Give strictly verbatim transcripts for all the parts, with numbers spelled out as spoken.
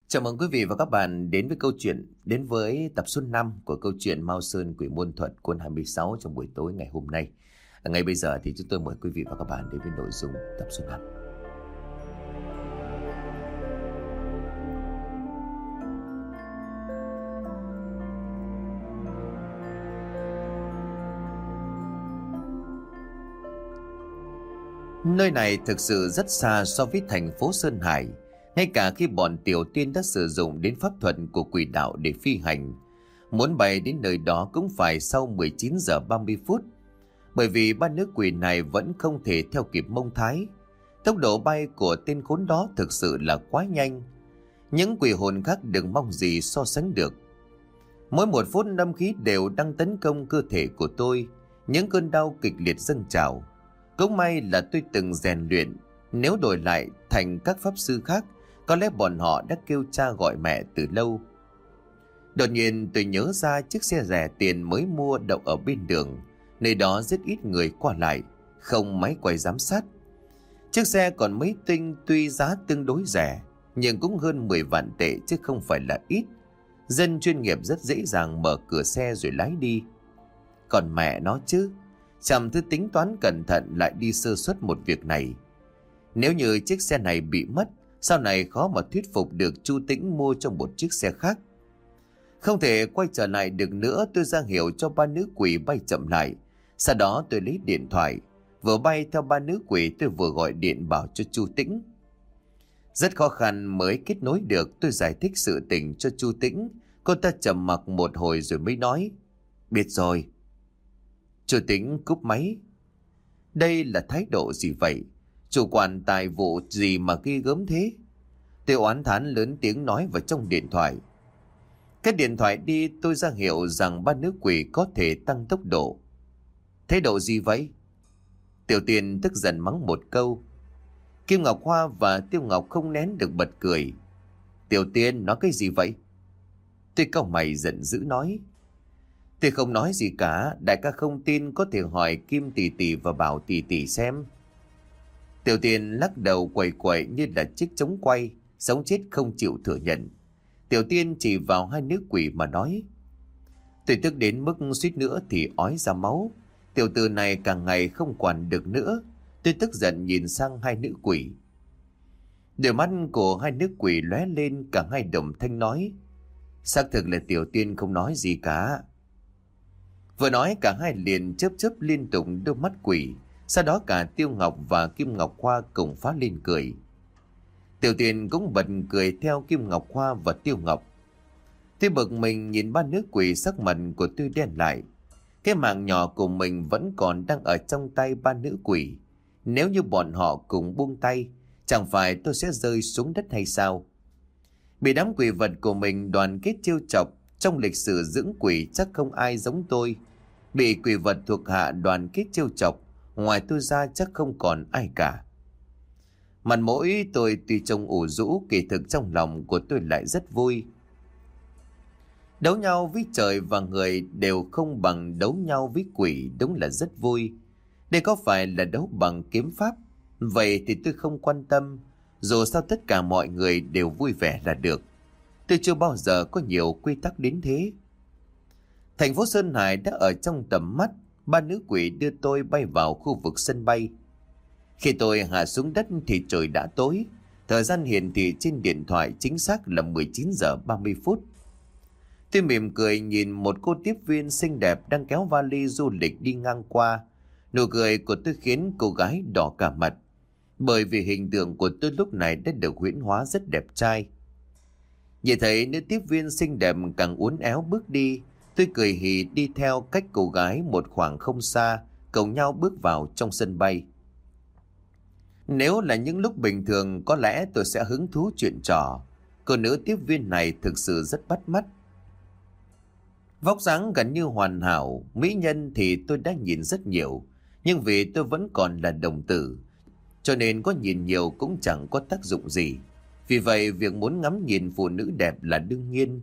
Chào mừng quý vị và các bạn đến với câu chuyện, đến với tập số năm của câu chuyện Mao Sơn Quỷ Môn Thuật cuốn hai mươi sáu trong buổi tối ngày hôm nay. À, ngay bây giờ thì chúng tôi mời quý vị và các bạn đến với nội dung tập số năm. Nơi này thực sự rất xa so với thành phố Sơn Hải. Ngay cả khi bọn Tiểu Tiên đã sử dụng đến pháp thuật của quỷ đạo để phi hành, muốn bay đến nơi đó cũng phải sau mười chín giờ ba mươi phút. Bởi vì ba nữ quỷ này vẫn không thể theo kịp Mông Thái. Tốc độ bay của tên khốn đó thực sự là quá nhanh. Những quỷ hồn khác đừng mong gì so sánh được. Mỗi một phút âm khí đều đang tấn công cơ thể của tôi. Những cơn đau kịch liệt dâng trào. Cũng may là tôi từng rèn luyện. Nếu đổi lại thành các pháp sư khác, có lẽ bọn họ đã kêu cha gọi mẹ từ lâu. Đột nhiên tôi nhớ ra chiếc xe rẻ tiền mới mua đậu ở bên đường. Nơi đó rất ít người qua lại, không máy quay giám sát. Chiếc xe còn mấy tinh, tuy giá tương đối rẻ, nhưng cũng hơn mười vạn tệ chứ không phải là ít. Dân chuyên nghiệp rất dễ dàng mở cửa xe rồi lái đi. Còn mẹ nó chứ, chẳng thứ tính toán cẩn thận lại đi sơ suất một việc này. Nếu như chiếc xe này bị mất, sau này khó mà thuyết phục được Chu Tĩnh mua trong một chiếc xe khác. Không thể quay trở lại được nữa, tôi ra hiệu cho ba nữ quỷ bay chậm lại. Sau đó tôi lấy điện thoại, vừa bay theo ba nữ quỷ tôi vừa gọi điện bảo cho Chu Tĩnh. Rất khó khăn mới kết nối được. Tôi giải thích sự tình cho Chu Tĩnh. Cô ta trầm mặc một hồi rồi mới nói: Biết rồi. Chu Tĩnh cúp máy. Đây là thái độ gì vậy? Chủ quản tài vụ gì mà ghi gớm thế? Tôi oán thán lớn tiếng nói vào trong điện thoại. Cái điện thoại đi, tôi ra hiệu rằng ba nữ quỷ có thể tăng tốc độ. Thái độ gì vậy? Tiểu Tiên tức giận mắng một câu. Kim Ngọc Hoa và Tiêu Ngọc không nén được bật cười. Tiểu Tiên nói cái gì vậy? Tôi cau mày giận dữ nói. Tôi không nói gì cả, đại ca không tin có thể hỏi Kim tỷ tỷ và Bảo tỷ tỷ xem. Tiểu Tiên lắc đầu quẩy quẩy như là chiếc trống quay, sống chết không chịu thừa nhận. Tiểu Tiên chỉ vào hai nữ quỷ mà nói. Tôi tức đến mức suýt nữa thì ói ra máu. Tiểu tử này càng ngày không quản được nữa. Tôi tức giận nhìn sang hai nữ quỷ. Đôi mắt của hai nữ quỷ lóe lên, cả hai đồng thanh nói. Xác thực là Tiểu Tiên không nói gì cả. Vừa nói cả hai liền chớp chớp liên tục đôi mắt quỷ. Sau đó cả Tiêu Ngọc và Kim Ngọc Hoa cùng phá lên cười. Tiểu Tiên cũng bật cười theo Kim Ngọc Hoa và Tiêu Ngọc. Tôi bực mình nhìn ba nữ quỷ, sắc mặt của tôi đen lại. Cái mạng nhỏ của mình vẫn còn đang ở trong tay ba nữ quỷ. Nếu như bọn họ cùng buông tay, chẳng phải tôi sẽ rơi xuống đất hay sao? Bị đám quỷ vật của mình đoàn kết trêu chọc, trong lịch sử dưỡng quỷ chắc không ai giống tôi. Bị quỷ vật thuộc hạ đoàn kết trêu chọc, ngoài tôi ra chắc không còn ai cả. Mặt mũi tôi tuy trông ủ rũ, kỳ thực trong lòng của tôi lại rất vui. Đấu nhau với trời và người đều không bằng đấu nhau với quỷ, đúng là rất vui. Đây có phải là đấu bằng kiếm pháp? Vậy thì tôi không quan tâm, dù sao tất cả mọi người đều vui vẻ là được. Tôi chưa bao giờ có nhiều quy tắc đến thế. Thành phố Sơn Hải đã ở trong tầm mắt. Ba nữ quỷ đưa tôi bay vào khu vực sân bay. Khi tôi hạ xuống đất thì trời đã tối. Thời gian hiển thị trên điện thoại chính xác là mười chín giờ ba mươi phút. Tôi mỉm cười nhìn một cô tiếp viên xinh đẹp đang kéo vali du lịch đi ngang qua. Nụ cười của tôi khiến cô gái đỏ cả mặt, bởi vì hình tượng của tôi lúc này đã được huyễn hóa rất đẹp trai. Nhìn thấy nữ tiếp viên xinh đẹp càng uốn éo bước đi, tôi cười hì đi theo cách cô gái một khoảng không xa, cùng nhau bước vào trong sân bay. Nếu là những lúc bình thường có lẽ tôi sẽ hứng thú chuyện trò. Cô nữ tiếp viên này thực sự rất bắt mắt. Vóc dáng gần như hoàn hảo, mỹ nhân thì tôi đã nhìn rất nhiều. Nhưng vì tôi vẫn còn là đồng tử, cho nên có nhìn nhiều cũng chẳng có tác dụng gì. Vì vậy việc muốn ngắm nhìn phụ nữ đẹp là đương nhiên.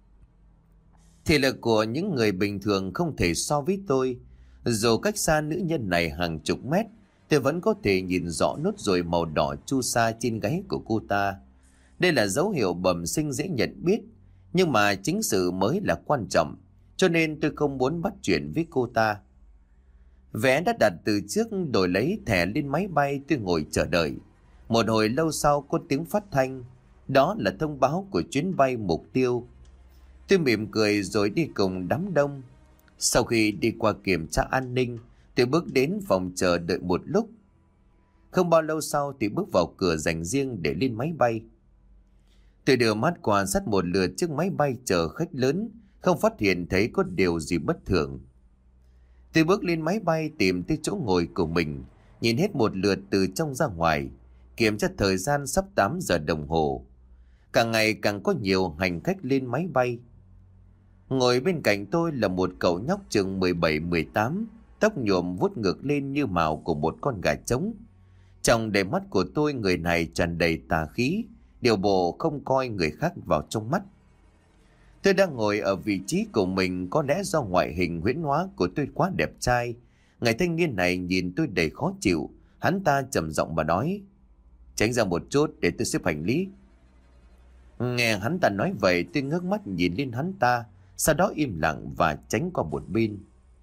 Thị lực của những người bình thường không thể so với tôi. Dù cách xa nữ nhân này hàng chục mét, tôi vẫn có thể nhìn rõ nốt ruồi màu đỏ chu sa trên gáy của cô ta. Đây là dấu hiệu bẩm sinh dễ nhận biết, nhưng mà chính sự mới là quan trọng, cho nên tôi không muốn bắt chuyện với cô ta. Vé đã đặt từ trước, đổi lấy thẻ lên máy bay, tôi ngồi chờ đợi. Một hồi lâu sau có tiếng phát thanh, đó là thông báo của chuyến bay mục tiêu. Tôi mỉm cười rồi đi cùng đám đông. Sau khi đi qua kiểm tra an ninh, tôi bước đến phòng chờ đợi một lúc. Không bao lâu sau thì bước vào cửa dành riêng để lên máy bay. Tôi đưa mắt quan sát một lượt chiếc máy bay chở khách lớn, không phát hiện thấy có điều gì bất thường. Tôi bước lên máy bay tìm tới chỗ ngồi của mình, nhìn hết một lượt từ trong ra ngoài, kiểm tra thời gian sắp tám giờ đồng hồ. Càng ngày càng có nhiều hành khách lên máy bay. Ngồi bên cạnh tôi là một cậu nhóc chừng mười bảy mười tám, tóc nhuộm vuốt ngược lên như mào của một con gà trống. Trong đôi mắt của tôi, người này tràn đầy tà khí, điều bộ không coi người khác vào trong mắt. Tôi đang ngồi ở vị trí của mình, có lẽ do ngoại hình huyễn hóa của tôi quá đẹp trai. Người thanh niên này nhìn tôi đầy khó chịu, hắn ta trầm giọng mà nói: "Tránh ra một chút để tôi xếp hành lý." Nghe hắn ta nói vậy, tôi ngước mắt nhìn lên hắn ta, sau đó im lặng và tránh qua một bên.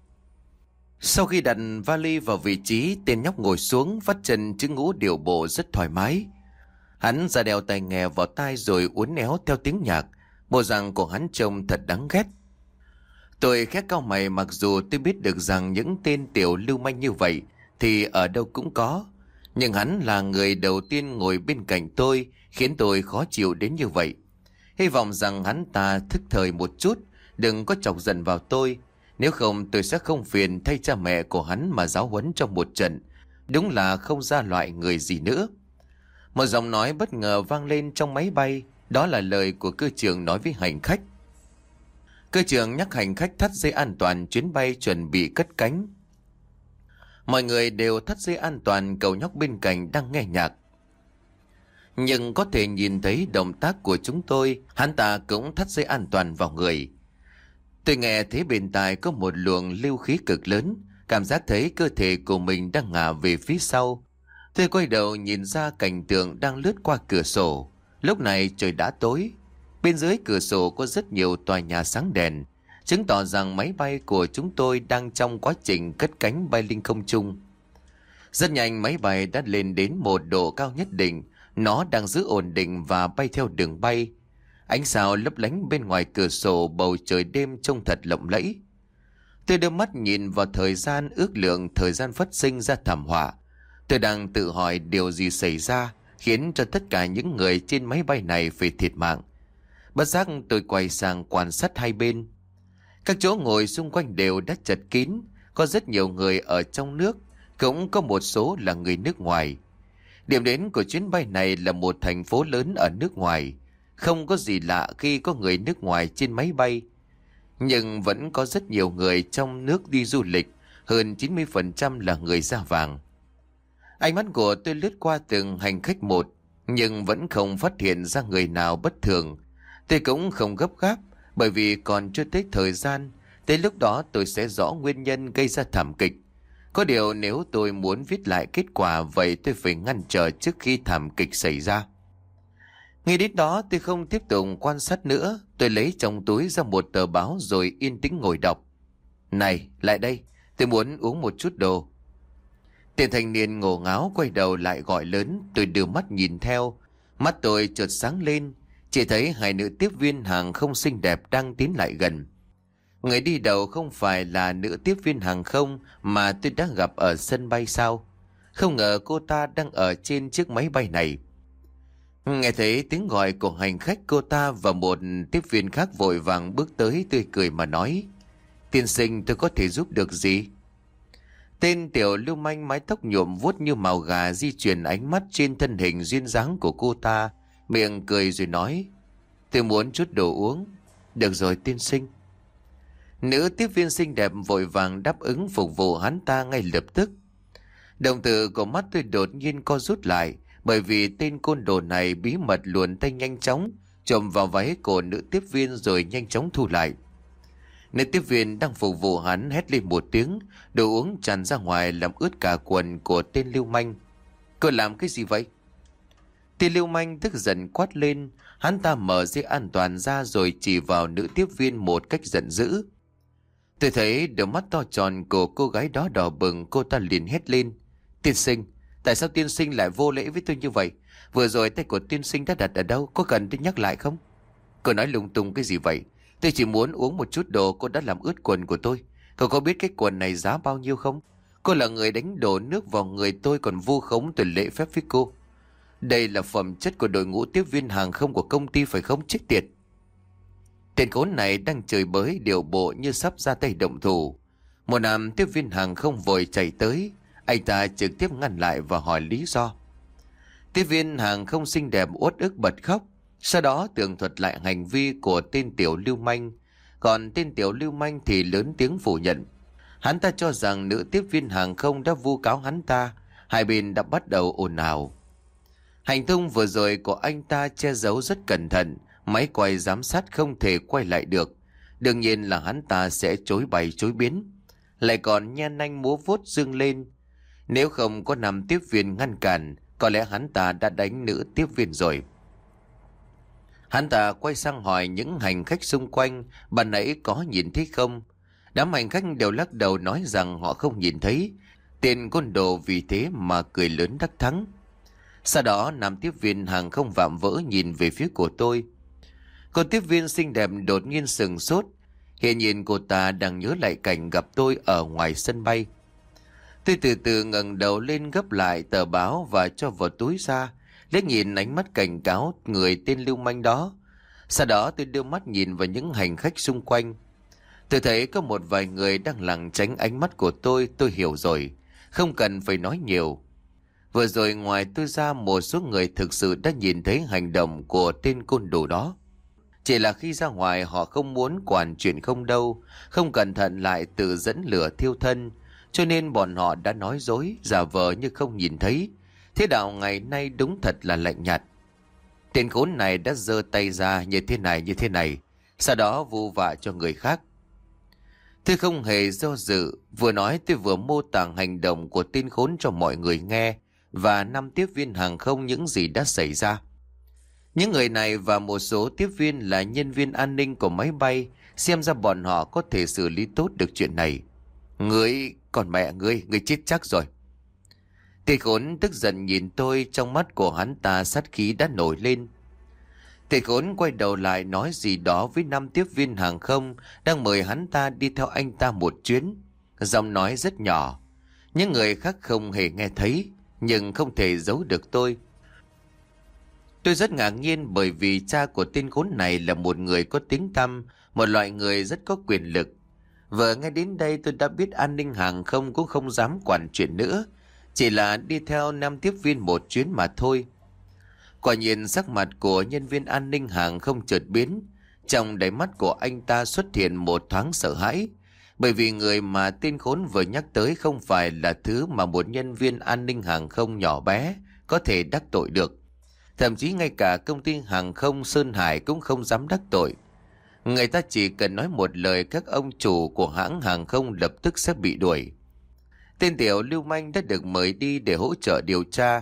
Sau khi đặt vali vào vị trí, tên nhóc ngồi xuống, vắt chân chữ ngũ điệu bộ rất thoải mái. Hắn ra đeo tai nghe vào tai rồi uốn éo theo tiếng nhạc. Bộ dạng của hắn trông thật đáng ghét. Tôi khẽ cau mày, mặc dù tôi biết được rằng những tên tiểu lưu manh như vậy thì ở đâu cũng có, nhưng hắn là người đầu tiên ngồi bên cạnh tôi, khiến tôi khó chịu đến như vậy. Hy vọng rằng hắn ta thức thời một chút, đừng có chọc giận vào tôi. Nếu không tôi sẽ không phiền thay cha mẹ của hắn mà giáo huấn trong một trận. Đúng là không ra loại người gì nữa. Một giọng nói bất ngờ vang lên trong máy bay. Đó là lời của cơ trưởng nói với hành khách. Cơ trưởng nhắc hành khách thắt dây an toàn, chuyến bay chuẩn bị cất cánh. Mọi người đều thắt dây an toàn, cậu nhóc bên cạnh đang nghe nhạc. Nhưng có thể nhìn thấy động tác của chúng tôi, hắn ta cũng thắt dây an toàn vào người. Tôi nghe thấy bên tai có một luồng lưu khí cực lớn, cảm giác thấy cơ thể của mình đang ngả về phía sau. Tôi quay đầu nhìn ra cảnh tượng đang lướt qua cửa sổ. Lúc này trời đã tối. Bên dưới cửa sổ có rất nhiều tòa nhà sáng đèn, chứng tỏ rằng máy bay của chúng tôi đang trong quá trình cất cánh bay lên không trung. Rất nhanh máy bay đã lên đến một độ cao nhất định. Nó đang giữ ổn định và bay theo đường bay. Ánh sao lấp lánh bên ngoài cửa sổ, bầu trời đêm trông thật lộng lẫy. Tôi đưa mắt nhìn vào thời gian, ước lượng thời gian phát sinh ra thảm họa. Tôi đang tự hỏi điều gì xảy ra khiến cho tất cả những người trên máy bay này phải thiệt mạng. Bất giác tôi quay sang quan sát hai bên. Các chỗ ngồi xung quanh đều đã chật kín, có rất nhiều người ở trong nước, cũng có một số là người nước ngoài. Điểm đến của chuyến bay này là một thành phố lớn ở nước ngoài. Không có gì lạ khi có người nước ngoài trên máy bay. Nhưng vẫn có rất nhiều người trong nước đi du lịch, hơn chín mươi phần trăm là người da vàng. Ánh mắt của tôi lướt qua từng hành khách một, nhưng vẫn không phát hiện ra người nào bất thường. Tôi cũng không gấp gáp, bởi vì còn chưa tới thời gian. Tới lúc đó tôi sẽ rõ nguyên nhân gây ra thảm kịch. Có điều nếu tôi muốn viết lại kết quả, vậy tôi phải ngăn trở trước khi thảm kịch xảy ra. Ngay đến đó tôi không tiếp tục quan sát nữa. Tôi lấy trong túi ra một tờ báo rồi yên tĩnh ngồi đọc. "Này, lại đây, tôi muốn uống một chút đồ." Tên thanh niên ngổ ngáo quay đầu lại gọi lớn. Tôi đưa mắt nhìn theo. Mắt tôi chợt sáng lên. Chỉ thấy hai nữ tiếp viên hàng không xinh đẹp đang tiến lại gần. Người đi đầu không phải là nữ tiếp viên hàng không mà tôi đã gặp ở sân bay sao? Không ngờ cô ta đang ở trên chiếc máy bay này. Nghe thấy tiếng gọi của hành khách, cô ta và một tiếp viên khác vội vàng bước tới, tươi cười mà nói: "Tiên sinh, tôi có thể giúp được gì?" Tên tiểu lưu manh mái tóc nhuộm vuốt như mào gà di chuyển ánh mắt trên thân hình duyên dáng của cô ta, miệng cười rồi nói: "Tôi muốn chút đồ uống." "Được rồi tiên sinh." Nữ tiếp viên xinh đẹp vội vàng đáp ứng phục vụ hắn ta ngay lập tức. Đồng tử của mắt tôi đột nhiên co rút lại, bởi vì tên côn đồ này bí mật luồn tay nhanh chóng chồm vào váy của nữ tiếp viên rồi nhanh chóng thu lại. Nữ tiếp viên đang phục vụ hắn hét lên một tiếng, đồ uống tràn ra ngoài làm ướt cả quần của tên lưu manh. "Cô làm cái gì vậy?" Thì Lưu Manh tức giận quát lên. Hắn ta mở dây an toàn ra rồi chỉ vào nữ tiếp viên một cách giận dữ. Tôi thấy đôi mắt to tròn của cô gái đó đỏ bừng, cô ta liền hét lên. Tiên sinh, tại sao tiên sinh lại vô lễ với tôi như vậy? Vừa rồi tay của tiên sinh đã đặt ở đâu? Có cần tôi nhắc lại không? Cô nói lung tung cái gì vậy? Tôi chỉ muốn uống một chút đồ, cô đã làm ướt quần của tôi. Cậu có biết cái quần này giá bao nhiêu không? Cô là người đánh đổ nước vào người tôi còn vu khống tôi lễ phép với cô. Đây là phẩm chất của đội ngũ tiếp viên hàng không của công ty phải không, chết tiệt? Tên khốn này đang chửi bới điều bộ như sắp ra tay động thủ. Một nam tiếp viên hàng không vội chạy tới. Anh ta trực tiếp ngăn lại và hỏi lý do. Tiếp viên hàng không xinh đẹp uất ức bật khóc. Sau đó tường thuật lại hành vi của tên tiểu lưu manh. Còn tên tiểu lưu manh thì lớn tiếng phủ nhận. Hắn ta cho rằng nữ tiếp viên hàng không đã vu cáo hắn ta. Hai bên đã bắt đầu ồn ào. Hành tung vừa rồi của anh ta che giấu rất cẩn thận. Máy quay giám sát không thể quay lại được. Đương nhiên là hắn ta sẽ chối bày chối biến. Lại còn nhe nanh múa vuốt dương lên. Nếu không có nam tiếp viên ngăn cản, có lẽ hắn ta đã đánh nữ tiếp viên rồi. Hắn ta quay sang hỏi những hành khách xung quanh ban nãy có nhìn thấy không. Đám hành khách đều lắc đầu nói rằng họ không nhìn thấy. Tên côn đồ vì thế mà cười lớn đắc thắng. Sau đó nam tiếp viên hàng không vạm vỡ nhìn về phía của tôi. Cô tiếp viên xinh đẹp đột nhiên sừng sốt. Hiện nhiên cô ta đang nhớ lại cảnh gặp tôi ở ngoài sân bay. Tôi từ từ ngẩng đầu lên gấp lại tờ báo và cho vào túi ra, liếc nhìn ánh mắt cảnh cáo người tên lưu manh đó. Sau đó tôi đưa mắt nhìn vào những hành khách xung quanh. Tôi thấy có một vài người đang lảng tránh ánh mắt của tôi, tôi hiểu rồi, không cần phải nói nhiều. Vừa rồi ngoài tôi ra, một số người thực sự đã nhìn thấy hành động của tên côn đồ đó. Chỉ là khi ra ngoài họ không muốn quản chuyện không đâu, không cẩn thận lại tự dẫn lửa thiêu thân, cho nên bọn họ đã nói dối, giả vờ như không nhìn thấy. Thế đạo ngày nay đúng thật là lạnh nhạt. Tên khốn này đã giơ tay ra như thế này như thế này, sau đó vu vạ cho người khác. Tôi không hề do dự, vừa nói tôi vừa mô tả hành động của tên khốn cho mọi người nghe và năm tiếp viên hàng không những gì đã xảy ra. Những người này và một số tiếp viên là nhân viên an ninh của máy bay, xem ra bọn họ có thể xử lý tốt được chuyện này. Ngươi, còn mẹ ngươi, ngươi chết chắc rồi. Tên khốn tức giận nhìn tôi, trong mắt của hắn ta sát khí đã nổi lên. Tên khốn quay đầu lại nói gì đó với năm tiếp viên hàng không đang mời hắn ta đi theo anh ta một chuyến. Giọng nói rất nhỏ. Những người khác không hề nghe thấy, nhưng không thể giấu được tôi. Tôi rất ngạc nhiên bởi vì cha của tên khốn này là một người có tiếng tăm, một loại người rất có quyền lực. Vừa nghe đến đây tôi đã biết an ninh hàng không cũng không dám quản chuyện nữa, chỉ là đi theo năm tiếp viên một chuyến mà thôi. Quả nhiên sắc mặt của nhân viên an ninh hàng không chợt biến, trong đáy mắt của anh ta xuất hiện một thoáng sợ hãi, bởi vì người mà tên khốn vừa nhắc tới không phải là thứ mà một nhân viên an ninh hàng không nhỏ bé có thể đắc tội được. Thậm chí ngay cả công ty hàng không Sơn Hải cũng không dám đắc tội. Người ta chỉ cần nói một lời, các ông chủ của hãng hàng không lập tức sẽ bị đuổi. Tên tiểu lưu manh đã được mời đi để hỗ trợ điều tra.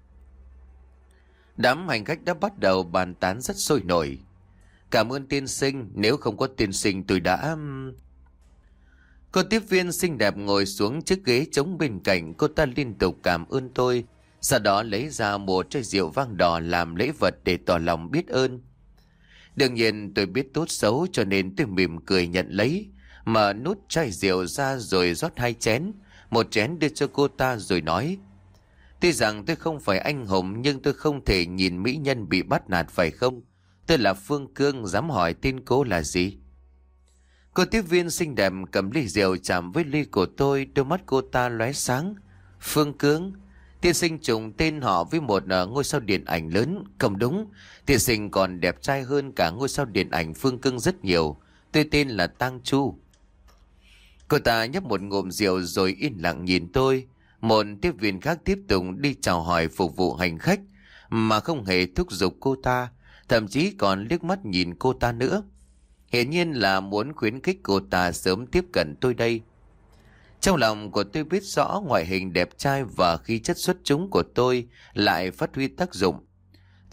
Đám hành khách đã bắt đầu bàn tán rất sôi nổi. Cảm ơn tiên sinh, nếu không có tiên sinh tôi đã... Cô tiếp viên xinh đẹp ngồi xuống chiếc ghế trống bên cạnh, cô ta liên tục cảm ơn tôi. Sau đó lấy ra một chai rượu vang đỏ làm lễ vật để tỏ lòng biết ơn. Đương nhiên tôi biết tốt xấu cho nên tôi mỉm cười nhận lấy, mà nút chai rượu ra rồi rót hai chén. Một chén đưa cho cô ta rồi nói: Tuy rằng tôi không phải anh hùng nhưng tôi không thể nhìn mỹ nhân bị bắt nạt phải không? Tôi là Phương Cương, dám hỏi tên cô là gì? Cô tiếp viên xinh đẹp cầm ly rượu chạm với ly của tôi, đôi mắt cô ta lóe sáng. Phương Cương? Tiên sinh trùng tên họ với một uh, ngôi sao điện ảnh lớn. Không đúng, tiên sinh còn đẹp trai hơn cả ngôi sao điện ảnh Phương Cương rất nhiều. Tôi tên là Tang Chu. Cô ta nhấp một ngụm rượu rồi yên lặng nhìn tôi. Một tiếp viên khác tiếp tục đi chào hỏi phục vụ hành khách mà không hề thúc giục cô ta, thậm chí còn liếc mắt nhìn cô ta nữa. Hiển nhiên là muốn khuyến khích cô ta sớm tiếp cận tôi đây. Trong lòng của tôi biết rõ ngoại hình đẹp trai và khí chất xuất chúng của tôi lại phát huy tác dụng.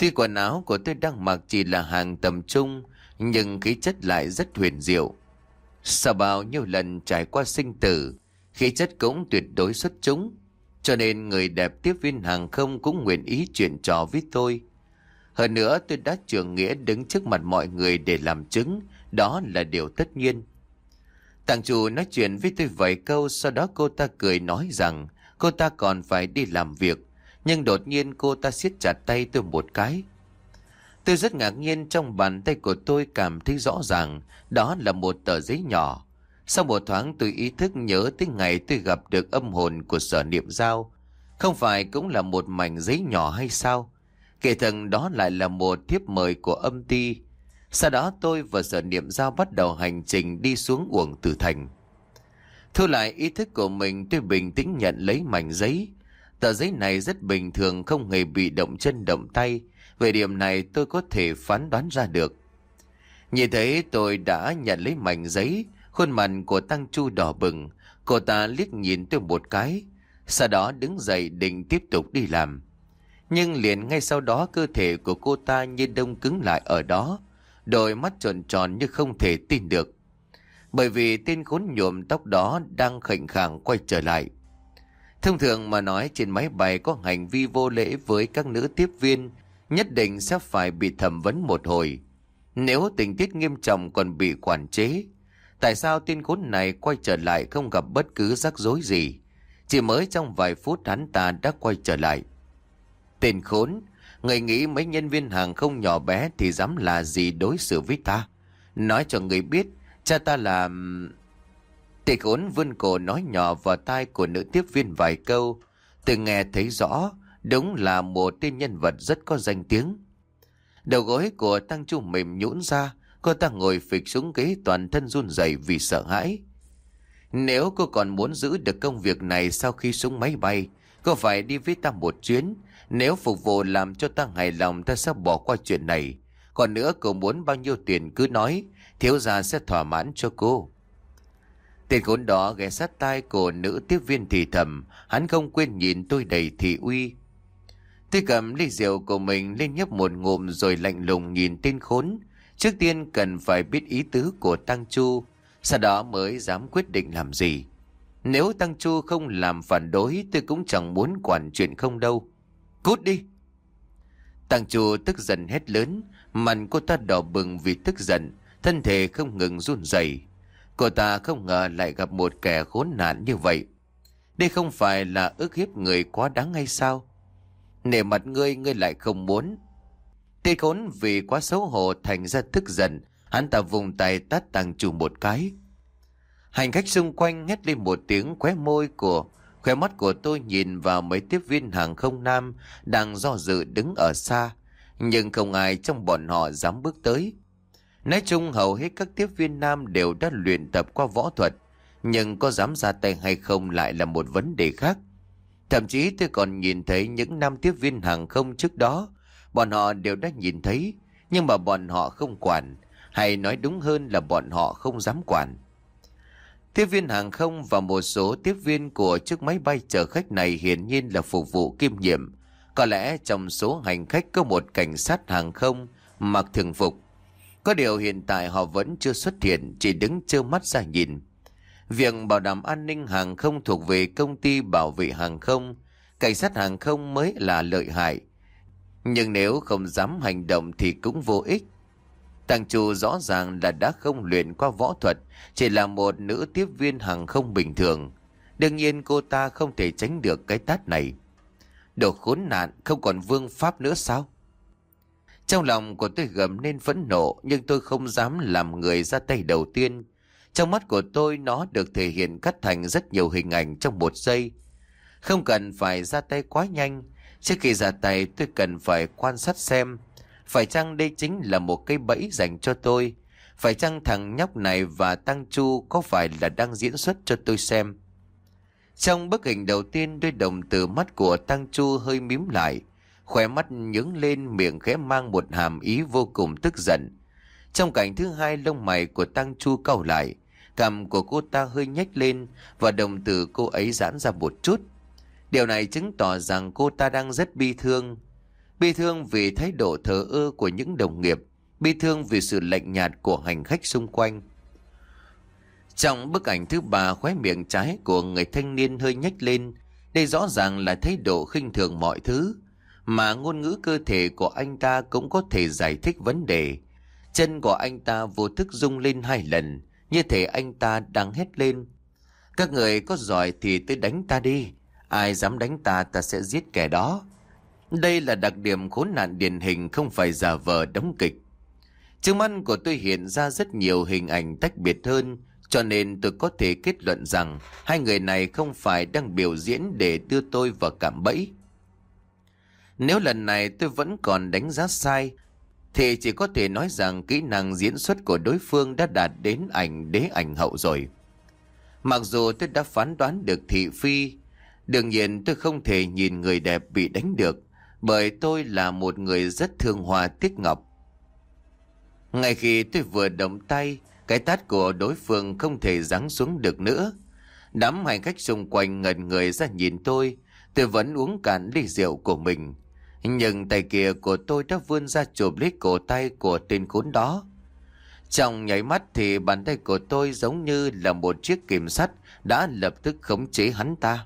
Tuy quần áo của tôi đang mặc chỉ là hàng tầm trung, nhưng khí chất lại rất huyền diệu. Sau bao nhiêu lần trải qua sinh tử, khí chất cũng tuyệt đối xuất chúng, cho nên người đẹp tiếp viên hàng không cũng nguyện ý chuyện trò với tôi. Hơn nữa tôi đã trượng nghĩa đứng trước mặt mọi người để làm chứng, đó là điều tất nhiên. Tàng chủ nói chuyện với tôi vài câu, sau đó cô ta cười nói rằng cô ta còn phải đi làm việc, nhưng đột nhiên cô ta siết chặt tay tôi một cái. Tôi rất ngạc nhiên, trong bàn tay của tôi cảm thấy rõ ràng đó là một tờ giấy nhỏ. Sau một thoáng tôi ý thức nhớ tới ngày tôi gặp được âm hồn của Sở Niệm Giao. Không phải cũng là một mảnh giấy nhỏ hay sao? Kể thần đó lại là một thiếp mời của âm ty. Sau đó tôi và Sở Niệm Giao bắt đầu hành trình đi xuống Uổng Tử Thành. Thu lại ý thức của mình, tôi bình tĩnh nhận lấy mảnh giấy. Tờ giấy này rất bình thường, không hề bị động chân động tay. Về điểm này tôi có thể phán đoán ra được. Nhìn thấy tôi đã nhận lấy mảnh giấy, khuôn mặt của Tăng Chu đỏ bừng. Cô ta liếc nhìn tôi một cái, sau đó đứng dậy định tiếp tục đi làm. Nhưng liền ngay sau đó cơ thể của cô ta như đông cứng lại ở đó, đôi mắt tròn tròn như không thể tin được. Bởi vì tên khốn nhuộm tóc đó đang khệnh khàng quay trở lại. Thông thường mà nói, trên máy bay có hành vi vô lễ với các nữ tiếp viên nhất định sẽ phải bị thẩm vấn một hồi. Nếu tình tiết nghiêm trọng còn bị quản chế. Tại sao tên khốn này quay trở lại không gặp bất cứ rắc rối gì? Chỉ mới trong vài phút hắn ta đã quay trở lại. Tên khốn, người nghĩ mấy nhân viên hàng không nhỏ bé thì dám là gì đối xử với ta? Nói cho người biết, cha ta là... Tên khốn vươn cổ nói nhỏ vào tai của nữ tiếp viên vài câu. Tôi nghe thấy rõ, đúng là một tên nhân vật rất có danh tiếng. Đầu gối của Tăng Chu mềm nhũn ra, cô ta ngồi phịch xuống ghế, toàn thân run rẩy vì sợ hãi. Nếu cô còn muốn giữ được công việc này sau khi xuống máy bay, cô phải đi với ta một chuyến. Nếu phục vụ làm cho ta hài lòng, ta sẽ bỏ qua chuyện này. Còn nữa, cô muốn bao nhiêu tiền cứ nói, thiếu gia sẽ thỏa mãn cho cô. Tên khốn đó ghé sát tai của nữ tiếp viên thì thầm, hắn không quên nhìn tôi đầy thị uy. Tôi cầm ly rượu của mình lên nhấp một ngụm rồi lạnh lùng nhìn tên khốn. Trước tiên cần phải biết ý tứ của Tăng Chu, sau đó mới dám quyết định làm gì. Nếu Tăng Chu không làm phản đối, tôi cũng chẳng muốn quản chuyện không đâu. Cút đi! Tăng Chu tức giận hét lớn, mặt cô ta đỏ bừng vì tức giận, thân thể không ngừng run rẩy. Cô ta không ngờ lại gặp một kẻ khốn nạn như vậy. Đây không phải là ức hiếp người quá đáng hay sao? Nể mặt ngươi, ngươi lại không muốn. Tên khốn vì quá xấu hổ thành ra tức giận, hắn ta vùng tay tát Tăng Chu một cái. Hành khách xung quanh hét lên một tiếng, khóe môi của khóe mắt của tôi nhìn vào mấy tiếp viên hàng không nam đang do dự đứng ở xa, nhưng không ai trong bọn họ dám bước tới. Nói chung hầu hết các tiếp viên nam đều đã luyện tập qua võ thuật, nhưng có dám ra tay hay không lại là một vấn đề khác. Thậm chí tôi còn nhìn thấy những nam tiếp viên hàng không trước đó, bọn họ đều đã nhìn thấy, nhưng mà bọn họ không quản, hay nói đúng hơn là bọn họ không dám quản. Tiếp viên hàng không và một số tiếp viên của chiếc máy bay chở khách này hiển nhiên là phục vụ kiêm nhiệm. Có lẽ trong số hành khách có một cảnh sát hàng không mặc thường phục. Có điều hiện tại họ vẫn chưa xuất hiện, chỉ đứng trơ mắt ra nhìn. Việc bảo đảm an ninh hàng không thuộc về công ty bảo vệ hàng không, cảnh sát hàng không mới là lợi hại. Nhưng nếu không dám hành động thì cũng vô ích. Tăng Chu rõ ràng là đã không luyện qua võ thuật, chỉ là một nữ tiếp viên hàng không bình thường. Đương nhiên cô ta không thể tránh được cái tát này. Đồ khốn nạn, không còn vương pháp nữa sao? Trong lòng của tôi gầm lên phẫn nộ, nhưng tôi không dám làm người ra tay đầu tiên. Trong mắt của tôi nó được thể hiện cắt thành rất nhiều hình ảnh trong một giây. Không cần phải ra tay quá nhanh. Trước khi ra tay tôi cần phải quan sát xem phải chăng đây chính là một cây bẫy dành cho tôi. Phải chăng thằng nhóc này và Tăng Chu có phải là đang diễn xuất cho tôi xem. Trong bức hình đầu tiên, đôi đồng từ mắt của Tăng Chu hơi mím lại, khóe mắt nhướng lên, miệng khẽ mang một hàm ý vô cùng tức giận. Trong cảnh thứ hai, lông mày của Tăng Chu cau lại, cằm của cô ta hơi nhếch lên và đồng tử cô ấy giãn ra một chút. Điều này chứng tỏ rằng cô ta đang rất bi thương. Bi thương vì thái độ thờ ơ của những đồng nghiệp, bi thương vì sự lạnh nhạt của hành khách xung quanh. Trong bức ảnh thứ ba, khóe miệng trái của người thanh niên hơi nhếch lên. Đây rõ ràng là thái độ khinh thường mọi thứ, mà ngôn ngữ cơ thể của anh ta cũng có thể giải thích vấn đề. Chân của anh ta vô thức rung lên hai lần, như thể anh ta đang hét lên: các người có giỏi thì tới đánh ta đi, ai dám đánh ta ta sẽ giết kẻ đó. Đây là đặc điểm khốn nạn điển hình, không phải giả vờ đóng kịch. Trước mắt của tôi hiện ra rất nhiều hình ảnh tách biệt hơn, cho nên tôi có thể kết luận rằng hai người này không phải đang biểu diễn để đưa tôi vào cạm bẫy. Nếu lần này tôi vẫn còn đánh giá sai, thì chỉ có thể nói rằng kỹ năng diễn xuất của đối phương đã đạt đến ảnh đế ảnh hậu rồi. Mặc dù tôi đã phán đoán được thị phi, đương nhiên tôi không thể nhìn người đẹp bị đánh được, bởi tôi là một người rất thương hoa tiếc ngọc. Ngay khi tôi vừa động tay, cái tát của đối phương không thể giáng xuống được nữa. Đám hành khách xung quanh ngẩn người ra nhìn tôi. Tôi vẫn uống cạn ly rượu của mình, nhưng tay kia của tôi đã vươn ra chụp lấy cổ tay của tên khốn đó. Trong nháy mắt thì bàn tay của tôi giống như là một chiếc kìm sắt đã lập tức khống chế hắn ta.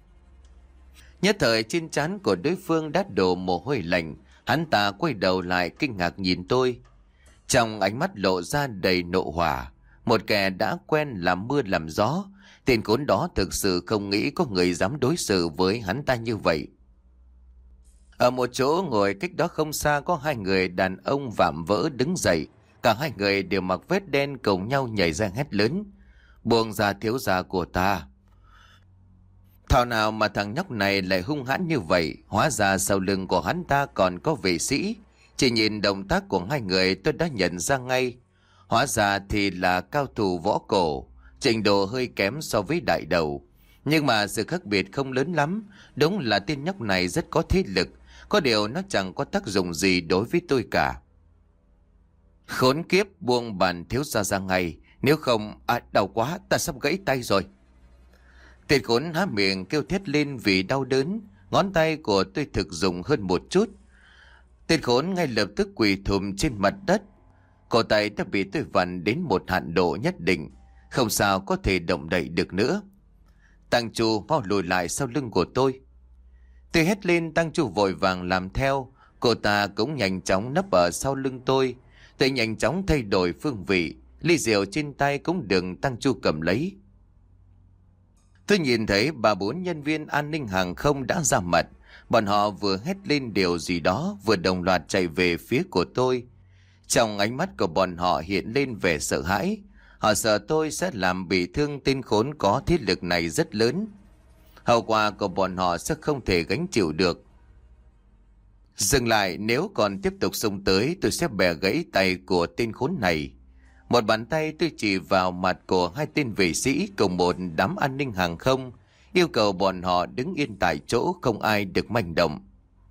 Nhất thời trên trán của đối phương đã đổ mồ hôi lạnh, hắn ta quay đầu lại kinh ngạc nhìn tôi. Trong ánh mắt lộ ra đầy nộ hỏa, một kẻ đã quen làm mưa làm gió, tên khốn đó thực sự không nghĩ có người dám đối xử với hắn ta như vậy. Ở một chỗ ngồi cách đó không xa có hai người đàn ông vạm vỡ đứng dậy. Cả hai người đều mặc vest đen cùng nhau nhảy ra hét lớn: buông ra thiếu gia của ta! Thảo nào mà thằng nhóc này lại hung hãn như vậy. Hóa ra sau lưng của hắn ta còn có vệ sĩ. Chỉ nhìn động tác của hai người tôi đã nhận ra ngay. Hóa ra thì là cao thủ võ cổ, trình độ hơi kém so với đại đầu. Nhưng mà sự khác biệt không lớn lắm. Đúng là tên nhóc này rất có thế lực, có điều nó chẳng có tác dụng gì đối với tôi cả. Khốn kiếp, buông bàn thiếu gia ra ngay, nếu không... À, đau quá, ta sắp gãy tay rồi. Tên khốn há miệng kêu thét lên vì đau đớn. Ngón tay của tôi thực dụng hơn một chút. Tên khốn ngay lập tức quỳ thùm trên mặt đất. Cổ tay đã bị tôi vặn đến một hạn độ nhất định, không sao có thể động đậy được nữa. Tăng Chu mau lùi lại sau lưng của tôi. Tôi hét lên, Tăng Chu vội vàng làm theo. Cô ta cũng nhanh chóng nấp ở sau lưng tôi. Tôi nhanh chóng thay đổi phương vị, ly rượu trên tay cũng đừng Tăng Chu cầm lấy. Tôi nhìn thấy ba bốn nhân viên an ninh hàng không đã ra mặt. Bọn họ vừa hét lên điều gì đó, vừa đồng loạt chạy về phía của tôi. Trong ánh mắt của bọn họ hiện lên vẻ sợ hãi. Họ sợ tôi sẽ làm bị thương tên khốn có thế lực này rất lớn. Hậu quả của bọn họ sẽ không thể gánh chịu được. Dừng lại, nếu còn tiếp tục xông tới tôi sẽ bẻ gãy tay của tên khốn này. Một bàn tay tôi chỉ vào mặt của hai tên vệ sĩ cùng một đám an ninh hàng không, yêu cầu bọn họ đứng yên tại chỗ, không ai được manh động.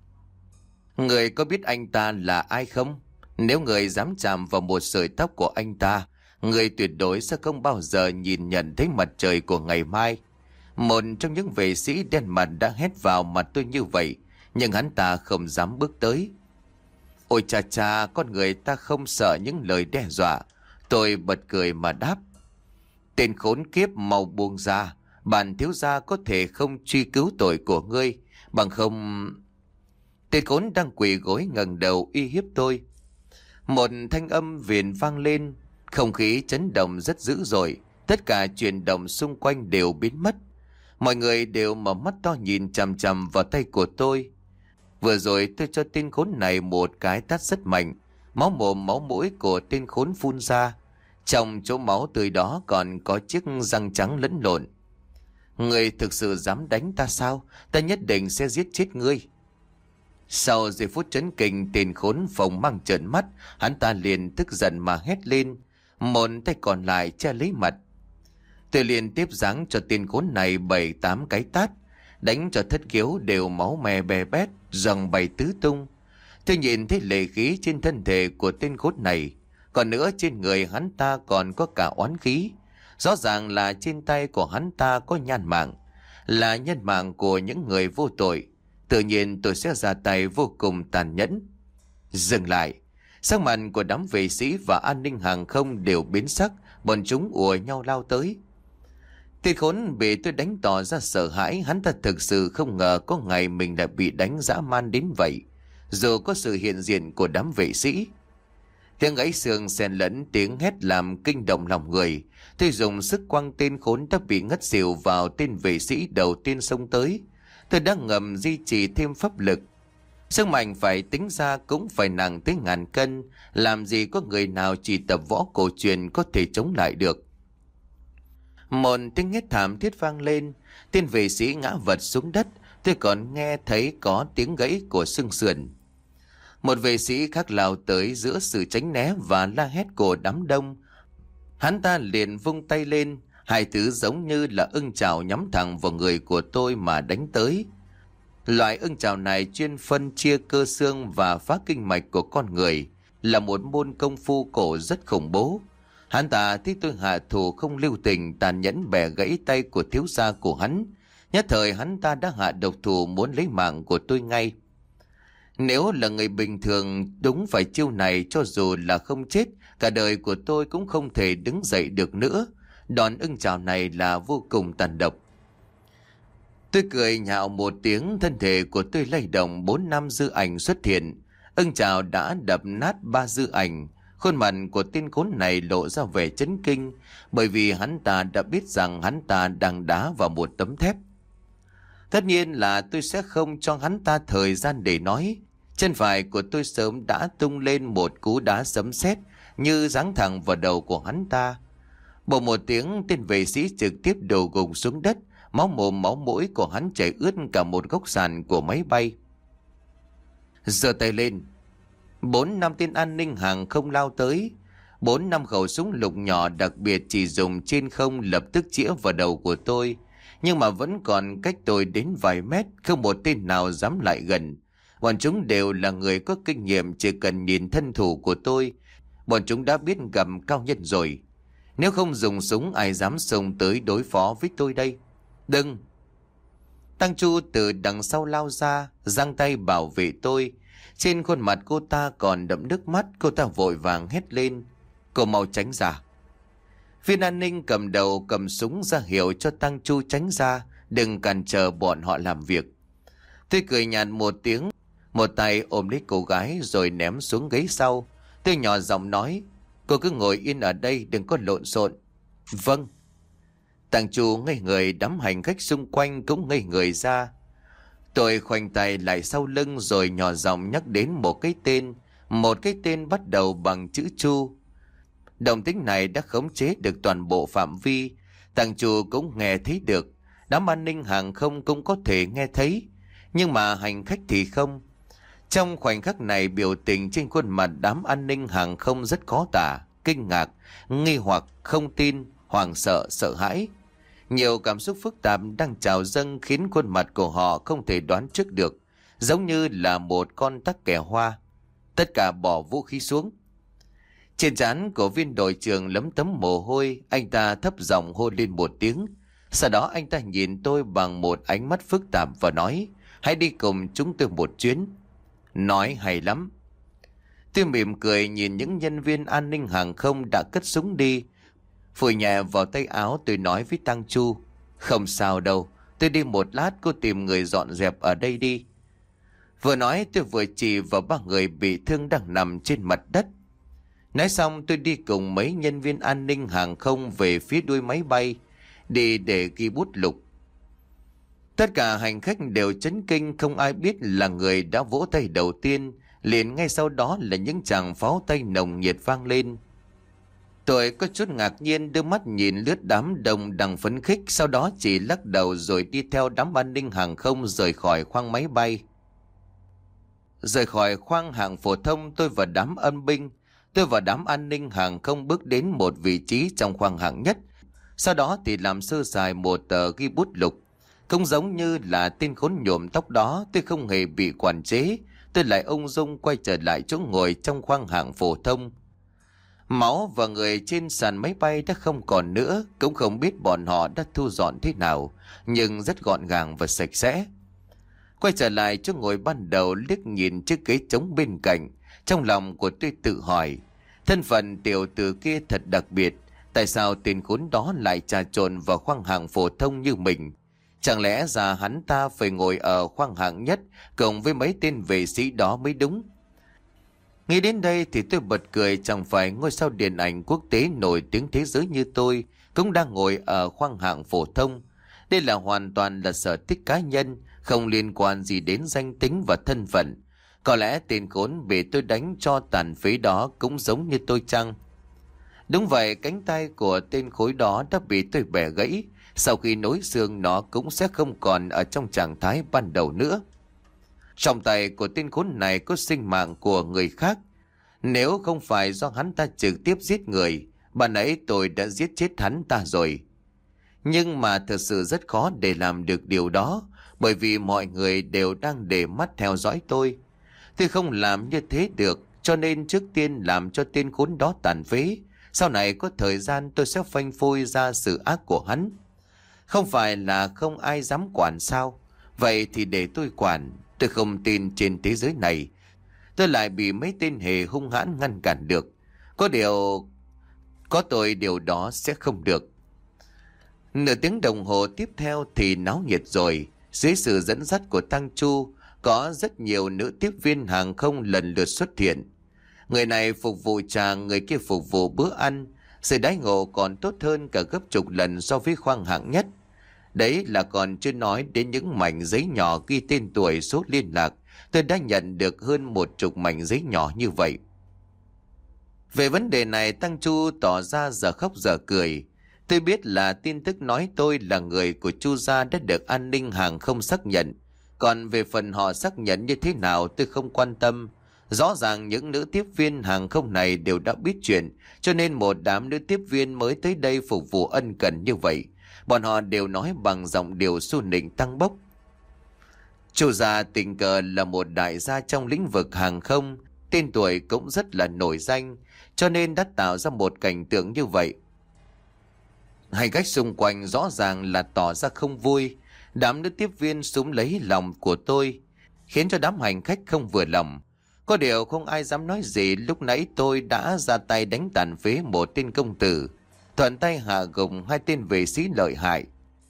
Người có biết anh ta là ai không? Nếu người dám chạm vào một sợi tóc của anh ta, người tuyệt đối sẽ không bao giờ nhìn nhận thấy mặt trời của ngày mai. Một trong những vệ sĩ đen mặt đã hét vào mặt tôi như vậy, nhưng hắn ta không dám bước tới. Ôi cha cha, con người ta không sợ những lời đe dọa. Tôi bật cười mà đáp: tên khốn kiếp, mau buông ra, bản thiếu gia có thể không truy cứu tội của ngươi, bằng không... Tên khốn đang quỳ gối ngẩng đầu uy hiếp tôi. Một thanh âm viền vang lên, không khí chấn động rất dữ dội, tất cả chuyển động xung quanh đều biến mất. Mọi người đều mở mắt to nhìn chằm chằm vào tay của tôi. Vừa rồi tôi cho tên khốn này một cái tát rất mạnh, máu mồm máu mũi của tên khốn phun ra. Trong chỗ máu tươi đó còn có chiếc răng trắng lẫn lộn. Ngươi thực sự dám đánh ta sao? Ta nhất định sẽ giết chết ngươi. Sau giây phút chấn kinh, tên khốn phồng mang trợn mắt, hắn ta liền tức giận mà hét lên, một tay còn lại che lấy mặt. Tôi liên tiếp giáng cho tên khốn này bảy tám cái tát, đánh cho thất khiếu đều máu me bè bét, răng bay tứ tung. Tôi nhìn thấy lệ khí trên thân thể của tên khốn này, còn nữa trên người hắn ta còn có cả oán khí. Rõ ràng là trên tay của hắn ta có nhan mạng, là nhân mạng của những người vô tội. tự nhiên tôi sẽ ra tay vô cùng tàn nhẫn. Dừng lại. Sắc mặt của đám vệ sĩ và an ninh hàng không đều biến sắc, bọn chúng ùa nhau lao tới. Tên khốn bị tôi đánh tỏ ra sợ hãi, hắn ta thực sự không ngờ có ngày mình lại bị đánh dã man đến vậy, dù có sự hiện diện của đám vệ sĩ. Tiếng gãy xương xen lẫn tiếng hét làm kinh động lòng người. Tôi dùng sức quăng tên khốn đã bị ngất xỉu vào tên vệ sĩ đầu tiên xông tới. Tôi đã ngầm duy trì thêm pháp lực. Sức mạnh phải tính ra cũng phải nặng tới ngàn cân, làm gì có người nào chỉ tập võ cổ truyền có thể chống lại được. Một tiếng hét thảm thiết vang lên, tên vệ sĩ ngã vật xuống đất. Tôi còn nghe thấy có tiếng gãy của xương sườn. Một vệ sĩ khác lao tới giữa sự tránh né và la hét của đám đông. Hắn ta liền vung tay lên, hai thứ giống như là ưng chảo nhắm thẳng vào người của tôi mà đánh tới. Loại ưng chảo này chuyên phân chia cơ xương và phá kinh mạch của con người, là một môn công phu cổ rất khủng bố. Hắn ta thấy tôi hạ thủ không lưu tình, tàn nhẫn bẻ gãy tay của thiếu gia của hắn. Nhất thời hắn ta đã hạ độc thủ muốn lấy mạng của tôi ngay. Nếu là người bình thường, đúng phải chiêu này cho dù là không chết, cả đời của tôi cũng không thể đứng dậy được nữa. Đòn ưng chảo này là vô cùng tàn độc. Tôi cười nhạo một tiếng, thân thể của tôi lay động, bốn năm dư ảnh xuất hiện. Ưng chảo đã đập nát ba dư ảnh. Khuôn mặt của tên khốn này lộ ra vẻ chấn kinh, bởi vì hắn ta đã biết rằng hắn ta đang đá vào một tấm thép. Tất nhiên là tôi sẽ không cho hắn ta thời gian để nói. Chân phải của tôi sớm đã tung lên một cú đá sấm sét, như giáng thẳng vào đầu của hắn ta. Bỗng một tiếng, tên vệ sĩ trực tiếp đổ gục xuống đất, máu mồm máu mũi của hắn chảy ướt cả một góc sàn của máy bay. Giơ tay lên. Bốn năm tên an ninh hàng không lao tới. Bốn năm khẩu súng lục nhỏ đặc biệt chỉ dùng trên không lập tức chĩa vào đầu của tôi. Nhưng mà vẫn còn cách tôi đến vài mét, không một tên nào dám lại gần. Bọn chúng đều là người có kinh nghiệm, chỉ cần nhìn thân thủ của tôi, bọn chúng đã biết gặp cao nhân rồi. Nếu không dùng súng, ai dám xông tới đối phó với tôi đây? Đừng! Tăng Chu từ đằng sau lao ra, giang tay bảo vệ tôi. Trên khuôn mặt cô ta còn đẫm nước mắt, cô ta vội vàng hét lên. Cô mau tránh ra. Viên an ninh cầm đầu cầm súng ra hiệu cho Tăng Chu tránh ra, đừng cản trở bọn họ làm việc. Tôi cười nhạt một tiếng, một tay ôm lấy cô gái rồi ném xuống ghế sau. Tôi nhỏ giọng nói, cô cứ ngồi yên ở đây, đừng có lộn xộn. Vâng. Tăng Chu ngây người, đám hành khách xung quanh cũng ngây người ra. Tôi khoanh tay lại sau lưng rồi nhỏ giọng nhắc đến một cái tên, một cái tên bắt đầu bằng chữ Chu. Động tĩnh này đã khống chế được toàn bộ phạm vi. Tăng Chu cũng nghe thấy được, đám an ninh hàng không cũng có thể nghe thấy, nhưng mà hành khách thì không. Trong khoảnh khắc này, biểu tình trên khuôn mặt đám an ninh hàng không rất khó tả, kinh ngạc, nghi hoặc, không tin, hoảng sợ, sợ hãi. Nhiều cảm xúc phức tạp đang trào dâng khiến khuôn mặt của họ không thể đoán trước được, giống như là một con tắc kè hoa. Tất cả bỏ vũ khí xuống. Trên trán của viên đội trưởng lấm tấm mồ hôi, anh ta thấp giọng hô lên một tiếng. Sau đó anh ta nhìn tôi bằng một ánh mắt phức tạp và nói, hãy đi cùng chúng tôi một chuyến. Nói hay lắm. Tôi mỉm cười nhìn những nhân viên an ninh hàng không đã cất súng đi. Phủi nhẹ vào tay áo, tôi nói với Tăng Chu, không sao đâu, tôi đi một lát, cô tìm người dọn dẹp ở đây đi. Vừa nói tôi vừa chỉ vào ba người bị thương đang nằm trên mặt đất. Nói xong tôi đi cùng mấy nhân viên an ninh hàng không về phía đuôi máy bay, đi để ghi bút lục. Tất cả hành khách đều chấn kinh, không ai biết là người đã vỗ tay đầu tiên, liền ngay sau đó là những tràng pháo tay nồng nhiệt vang lên. Tôi có chút ngạc nhiên đưa mắt nhìn lướt đám đông đang phấn khích, sau đó chỉ lắc đầu rồi đi theo đám an ninh hàng không rời khỏi khoang máy bay. Rời khỏi khoang hạng phổ thông, tôi và đám ân binh, tôi và đám an ninh hàng không bước đến một vị trí trong khoang hạng nhất. Sau đó thì làm sơ sài một tờ ghi bút lục. Không giống như là tên khốn nhuộm tóc đó, tôi không hề bị quản chế. Tôi lại ung dung quay trở lại chỗ ngồi trong khoang hạng phổ thông. Máu và người trên sàn máy bay đã không còn nữa, cũng không biết bọn họ đã thu dọn thế nào, nhưng rất gọn gàng và sạch sẽ. Quay trở lại chỗ ngồi ban đầu, liếc nhìn chiếc ghế trống bên cạnh. Trong lòng của tôi tự hỏi, thân phận tiểu tử kia thật đặc biệt. Tại sao tên khốn đó lại trà trộn vào khoang hạng phổ thông như mình? Chẳng lẽ ra hắn ta phải ngồi ở khoang hạng nhất cộng với mấy tên vệ sĩ đó mới đúng? Nghĩ đến đây thì tôi bật cười, chẳng phải ngôi sao điện ảnh quốc tế nổi tiếng thế giới như tôi cũng đang ngồi ở khoang hạng phổ thông. Đây là hoàn toàn là sở thích cá nhân, không liên quan gì đến danh tính và thân phận. Có lẽ tên khốn bị tôi đánh cho tàn phế đó cũng giống như tôi chăng? Đúng vậy, cánh tay của tên khối đó đã bị tôi bẻ gãy. Sau khi nối xương, nó cũng sẽ không còn ở trong trạng thái ban đầu nữa. Trong tay của tên khốn này có sinh mạng của người khác. Nếu không phải do hắn ta trực tiếp giết người, ban nãy tôi đã giết chết hắn ta rồi. Nhưng mà thật sự rất khó để làm được điều đó, bởi vì mọi người đều đang để mắt theo dõi tôi. Tôi không làm như thế được, cho nên trước tiên làm cho tên khốn đó tàn phế. Sau này có thời gian tôi sẽ phanh phui ra sự ác của hắn. Không phải là không ai dám quản sao? Vậy thì để tôi quản. Tôi không tin trên thế giới này tôi lại bị mấy tên hề hung hãn ngăn cản được. Có điều Có tôi điều đó sẽ không được. Nửa tiếng đồng hồ tiếp theo thì náo nhiệt rồi. Dưới sự dẫn dắt của Tăng Chu, có rất nhiều nữ tiếp viên hàng không lần lượt xuất hiện. Người này phục vụ trà, người kia phục vụ bữa ăn. Sự đãi ngộ còn tốt hơn cả gấp chục lần so với khoang hạng nhất. Đấy là còn chưa nói đến những mảnh giấy nhỏ ghi tên tuổi, số liên lạc. Tôi đã nhận được hơn một chục mảnh giấy nhỏ như vậy. Về vấn đề này, Tăng Chu tỏ ra giờ khóc giờ cười. Tôi biết là tin tức nói tôi là người của Chu gia đã được an ninh hàng không xác nhận. Còn về phần họ xác nhận như thế nào tôi không quan tâm. Rõ ràng những nữ tiếp viên hàng không này đều đã biết chuyện, cho nên một đám nữ tiếp viên mới tới đây phục vụ ân cần như vậy. Bọn họ đều nói bằng giọng điệu su nịnh tăng bốc. Chu gia tình cờ là một đại gia trong lĩnh vực hàng không, tên tuổi cũng rất là nổi danh, cho nên đã tạo ra một cảnh tượng như vậy. Hành khách xung quanh rõ ràng là tỏ ra không vui. Đám nữ tiếp viên súm lấy lòng của tôi, khiến cho đám hành khách không vừa lòng. Có điều không ai dám nói gì. Lúc nãy tôi đã ra tay đánh tàn phế một tên công tử, thuận tay hạ gục hai tên vệ sĩ lợi hại.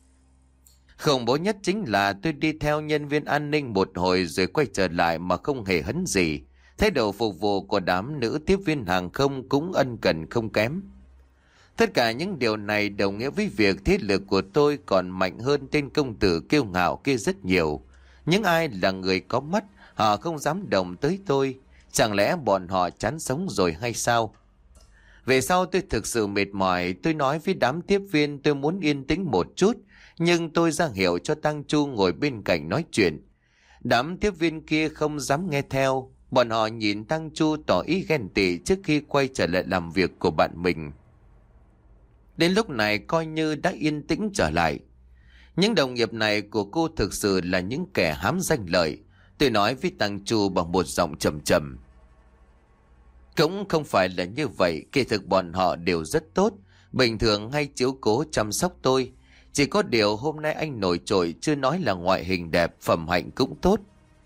Khủng bố nhất chính là tôi đi theo nhân viên an ninh một hồi rồi quay trở lại mà không hề hấn gì. Thái độ phục vụ của đám nữ tiếp viên hàng không cũng ân cần không kém. Tất cả những điều này đồng nghĩa với việc thế lực của tôi còn mạnh hơn tên công tử kiêu ngạo kia rất nhiều. Những ai là người có mắt, họ không dám động tới tôi. Chẳng lẽ bọn họ chán sống rồi hay sao? Về sau tôi thực sự mệt mỏi. Tôi nói với đám tiếp viên tôi muốn yên tĩnh một chút, nhưng tôi ra hiệu cho Tăng Chu ngồi bên cạnh nói chuyện. Đám tiếp viên kia không dám nghe theo. Bọn họ nhìn Tăng Chu tỏ ý ghen tị trước khi quay trở lại làm việc của bạn mình. Đến lúc này coi như đã yên tĩnh trở lại. Những đồng nghiệp này của cô thực sự là những kẻ hám danh lợi. Tôi nói với Tăng Chu bằng một giọng trầm trầm. Cũng không phải là như vậy, kỳ thực bọn họ đều rất tốt, bình thường hay chiếu cố chăm sóc tôi. Chỉ có điều hôm nay anh nổi trội, chưa nói là ngoại hình đẹp, phẩm hạnh cũng tốt.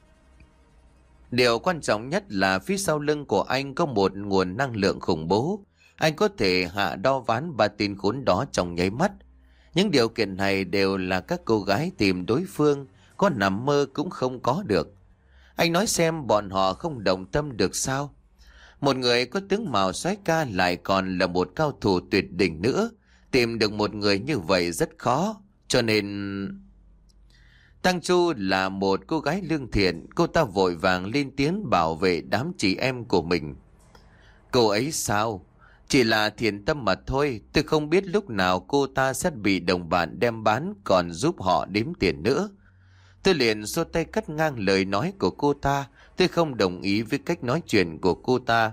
Điều quan trọng nhất là phía sau lưng của anh có một nguồn năng lượng khủng bố. Anh có thể hạ đo ván ba tên khốn đó trong nháy mắt. Những điều kiện này đều là các cô gái tìm đối phương có nằm mơ cũng không có được. Anh nói xem bọn họ không đồng tâm được sao? Một người có tướng mạo soái ca lại còn là một cao thủ tuyệt đỉnh nữa. Tìm được một người như vậy rất khó. Cho nên... Tăng Chu là một cô gái lương thiện. Cô ta vội vàng lên tiếng bảo vệ đám chị em của mình. Cô ấy sao? Chỉ là thiện tâm mà thôi. Tôi không biết lúc nào cô ta sẽ bị đồng bạn đem bán còn giúp họ đếm tiền nữa. Tôi liền xua tay cắt ngang lời nói của cô ta. Tôi không đồng ý với cách nói chuyện của cô ta.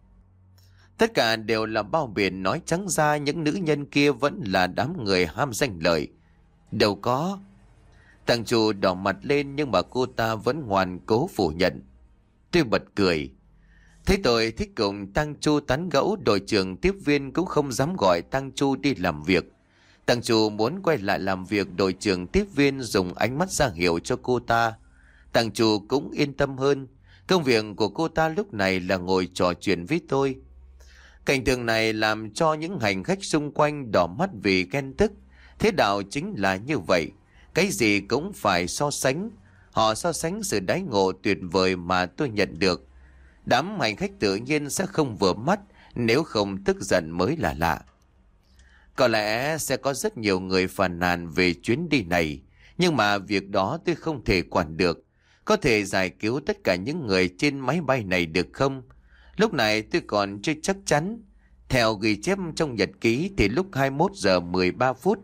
Tất cả đều là bao biện, nói trắng ra những nữ nhân kia vẫn là đám người ham danh lợi. Đâu có. Thằng chủ đỏ mặt lên nhưng mà cô ta vẫn ngoan cố phủ nhận. Tôi bật cười. Thấy tôi thích cùng Tăng Chu tán gẫu, đội trưởng tiếp viên cũng không dám gọi Tăng Chu đi làm việc. Tăng Chu muốn quay lại làm việc, đội trưởng tiếp viên dùng ánh mắt ra hiệu cho cô ta. Thằng chủ cũng yên tâm hơn. Công việc của cô ta lúc này là ngồi trò chuyện với tôi. Cảnh tượng này làm cho những hành khách xung quanh đỏ mắt vì ghen tức. Thế đạo chính là như vậy. Cái gì cũng phải so sánh. Họ so sánh sự đãi ngộ tuyệt vời mà tôi nhận được. Đám hành khách tự nhiên sẽ không vừa mắt, nếu không tức giận mới là lạ. Có lẽ sẽ có rất nhiều người phàn nàn về chuyến đi này, nhưng mà việc đó tôi không thể quản được. Có thể giải cứu tất cả những người trên máy bay này được không? Lúc này tôi còn chưa chắc chắn. Theo ghi chép trong nhật ký thì lúc hai mươi mốt giờ mười ba phút,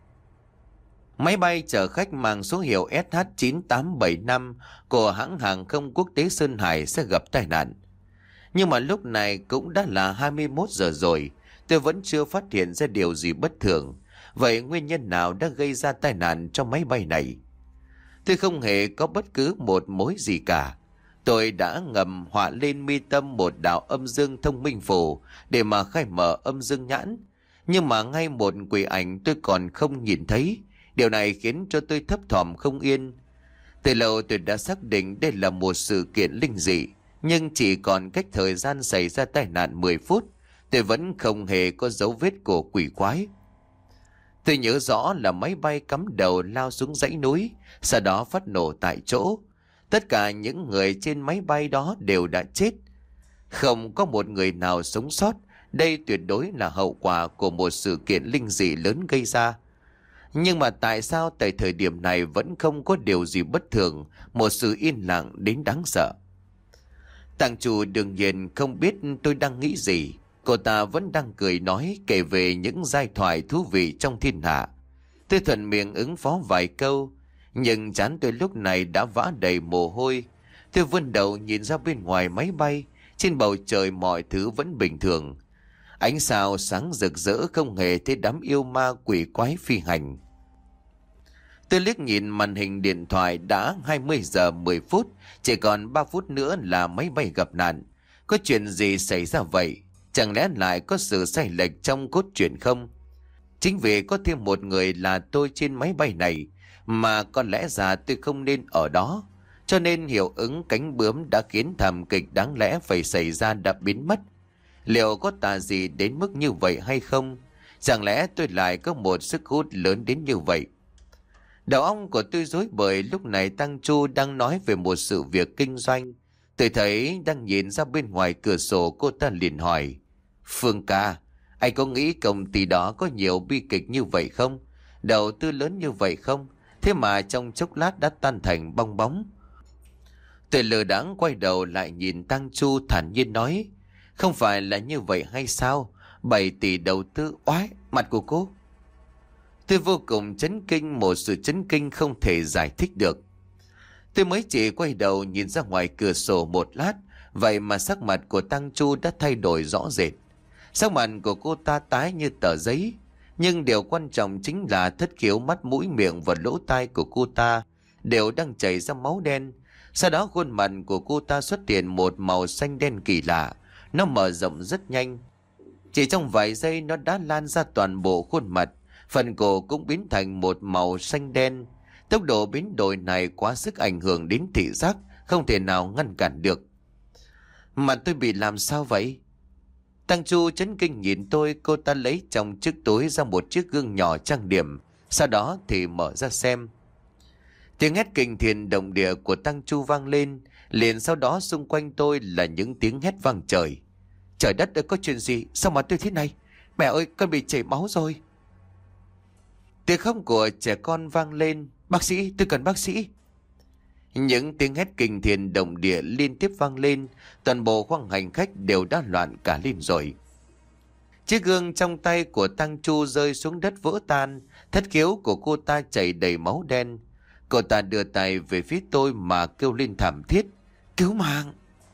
máy bay chở khách mang số hiệu S H chín tám bảy năm của hãng hàng không quốc tế Sơn Hải sẽ gặp tai nạn. Nhưng mà lúc này cũng đã là hai mươi mốt giờ rồi, tôi vẫn chưa phát hiện ra điều gì bất thường. Vậy nguyên nhân nào đã gây ra tai nạn cho máy bay này? Tôi không hề có bất cứ một mối gì cả. Tôi đã ngầm họa lên mi tâm một đạo âm dương thông minh phù để mà khai mở âm dương nhãn. Nhưng mà ngay một quỷ ảnh tôi còn không nhìn thấy. Điều này khiến cho tôi thấp thỏm không yên. Từ lâu tôi đã xác định đây là một sự kiện linh dị. Nhưng chỉ còn cách thời gian xảy ra tai nạn mười phút, tôi vẫn không hề có dấu vết của quỷ quái. Tôi nhớ rõ là máy bay cắm đầu lao xuống dãy núi, sau đó phát nổ tại chỗ. Tất cả những người trên máy bay đó đều đã chết. Không có một người nào sống sót. Đây tuyệt đối là hậu quả của một sự kiện linh dị lớn gây ra. Nhưng mà tại sao tại thời điểm này vẫn không có điều gì bất thường, một sự yên lặng đến đáng sợ? Tàng chủ đương nhiên không biết tôi đang nghĩ gì. Cô ta vẫn đang cười nói, kể về những giai thoại thú vị trong thiên hạ. Tôi thuận miệng ứng phó vài câu, nhưng trán tôi lúc này đã vã đầy mồ hôi. Tôi vươn đầu nhìn ra bên ngoài máy bay. Trên bầu trời mọi thứ vẫn bình thường. Ánh sao sáng rực rỡ, không hề thấy đám yêu ma quỷ quái phi hành. Tôi liếc nhìn màn hình điện thoại, đã hai mươi giờ mười phút, chỉ còn ba phút nữa là máy bay gặp nạn. Có chuyện gì xảy ra vậy? Chẳng lẽ lại có sự sai lệch trong cốt truyện không? Chính vì có thêm một người là tôi trên máy bay này, mà có lẽ ra tôi không nên ở đó. Cho nên hiệu ứng cánh bướm đã khiến thảm kịch đáng lẽ phải xảy ra đã biến mất. Liệu có tà gì đến mức như vậy hay không? Chẳng lẽ tôi lại có một sức hút lớn đến như vậy? Đầu óc của tôi rối bời. Lúc này Tăng Chu đang nói về một sự việc kinh doanh. Tôi thấy đang nhìn ra bên ngoài cửa sổ, cô ta liền hỏi: Phương ca, anh có nghĩ công ty đó có nhiều bi kịch như vậy không? Đầu tư lớn như vậy không? Thế mà trong chốc lát đã tan thành bong bóng. Tôi lờ đãng quay đầu lại nhìn Tăng Chu, thản nhiên nói: Không phải là như vậy hay sao? bảy tỷ đầu tư, oái, mặt của cô. Tôi vô cùng chấn kinh, một sự chấn kinh không thể giải thích được. Tôi mới chỉ quay đầu nhìn ra ngoài cửa sổ một lát, vậy mà sắc mặt của Tăng Chu đã thay đổi rõ rệt. Sắc mặt của cô ta tái như tờ giấy. Nhưng điều quan trọng chính là thất khiếu mắt mũi miệng và lỗ tai của cô ta đều đang chảy ra máu đen. Sau đó khuôn mặt của cô ta xuất hiện một màu xanh đen kỳ lạ. Nó mở rộng rất nhanh. Chỉ trong vài giây nó đã lan ra toàn bộ khuôn mặt. Phần cổ cũng biến thành một màu xanh đen. Tốc độ biến đổi này quá sức ảnh hưởng đến thị giác, không thể nào ngăn cản được. Mặt tôi bị làm sao vậy? Tăng Chu chấn kinh nhìn tôi. Cô ta lấy trong chiếc túi ra một chiếc gương nhỏ trang điểm, sau đó thì mở ra xem. Tiếng hét kinh thiên động địa của Tăng Chu vang lên, liền sau đó xung quanh tôi là những tiếng hét vang trời. Trời đất ơi, có chuyện gì? Sao mà tôi thế này? Mẹ ơi, con bị chảy máu rồi. Tiếng khóc của trẻ con vang lên. Bác sĩ, tôi cần bác sĩ. Những tiếng hét kinh thiên động địa liên tiếp vang lên. Toàn bộ khoang hành khách đều đã loạn cả lên rồi. Chiếc gương trong tay của Tăng Chu rơi xuống đất vỡ tan. Thất khiếu của cô ta chảy đầy máu đen. Cô ta đưa tay về phía tôi mà kêu lên thảm thiết: Cứu mạng!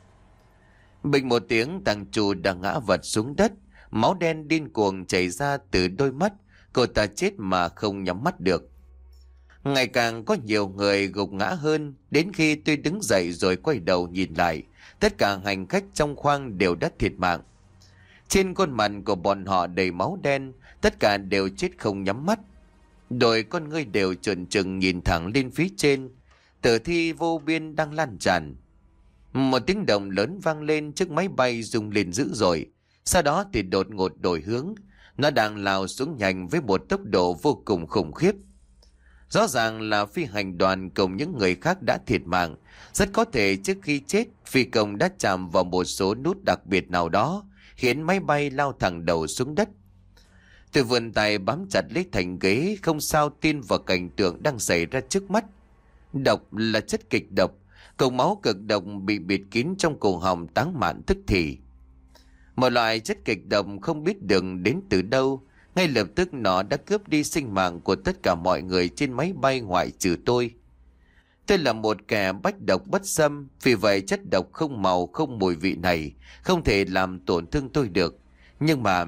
Bình một tiếng, Tăng Chu đã ngã vật xuống đất. Máu đen điên cuồng chảy ra từ đôi mắt. Cô ta chết mà không nhắm mắt được. Ngày càng có nhiều người gục ngã hơn. Đến khi tôi đứng dậy rồi quay đầu nhìn lại, tất cả hành khách trong khoang đều đã thiệt mạng. Trên khuôn mặt của bọn họ đầy máu đen. Tất cả đều chết không nhắm mắt. Đôi con ngươi đều trợn trừng nhìn thẳng lên phía trên. tử thi vô biên đang lan tràn. Một tiếng động lớn vang lên, chiếc máy bay rung lên dữ dội. Sau đó thì đột ngột đổi hướng. Nó đang lao xuống nhanh với một tốc độ vô cùng khủng khiếp. Rõ ràng là phi hành đoàn cùng những người khác đã thiệt mạng. Rất có thể trước khi chết, phi công đã chạm vào một số nút đặc biệt nào đó, khiến máy bay lao thẳng đầu xuống đất. Tôi vươn tay bám chặt lấy thành ghế, không sao tin vào cảnh tượng đang xảy ra trước mắt. Độc là chất kịch độc, cục máu cực độc bị bịt kín trong cổ họng táng mạn tức thì. Một loại chất kịch độc không biết đường đến từ đâu, ngay lập tức nó đã cướp đi sinh mạng của tất cả mọi người trên máy bay ngoại trừ tôi. Tôi là một kẻ bách độc bất xâm, vì vậy chất độc không màu không mùi vị này không thể làm tổn thương tôi được. Nhưng mà...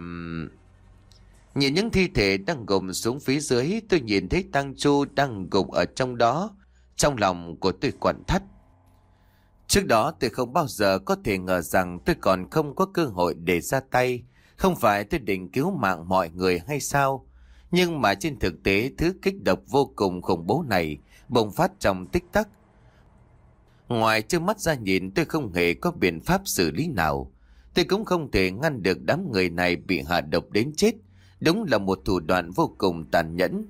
Nhìn những thi thể đang gục xuống phía dưới, tôi nhìn thấy Tăng Chu đang gục ở trong đó. Trong lòng của tôi quặn thắt. Trước đó tôi không bao giờ có thể ngờ rằng tôi còn không có cơ hội để ra tay. Không phải tôi định cứu mạng mọi người hay sao? Nhưng mà trên thực tế thứ kích độc vô cùng khủng bố này bùng phát trong tích tắc. Ngoài trơ mắt ra nhìn, tôi không hề có biện pháp xử lý nào. Tôi cũng không thể ngăn được đám người này bị hạ độc đến chết. Đúng là một thủ đoạn vô cùng tàn nhẫn.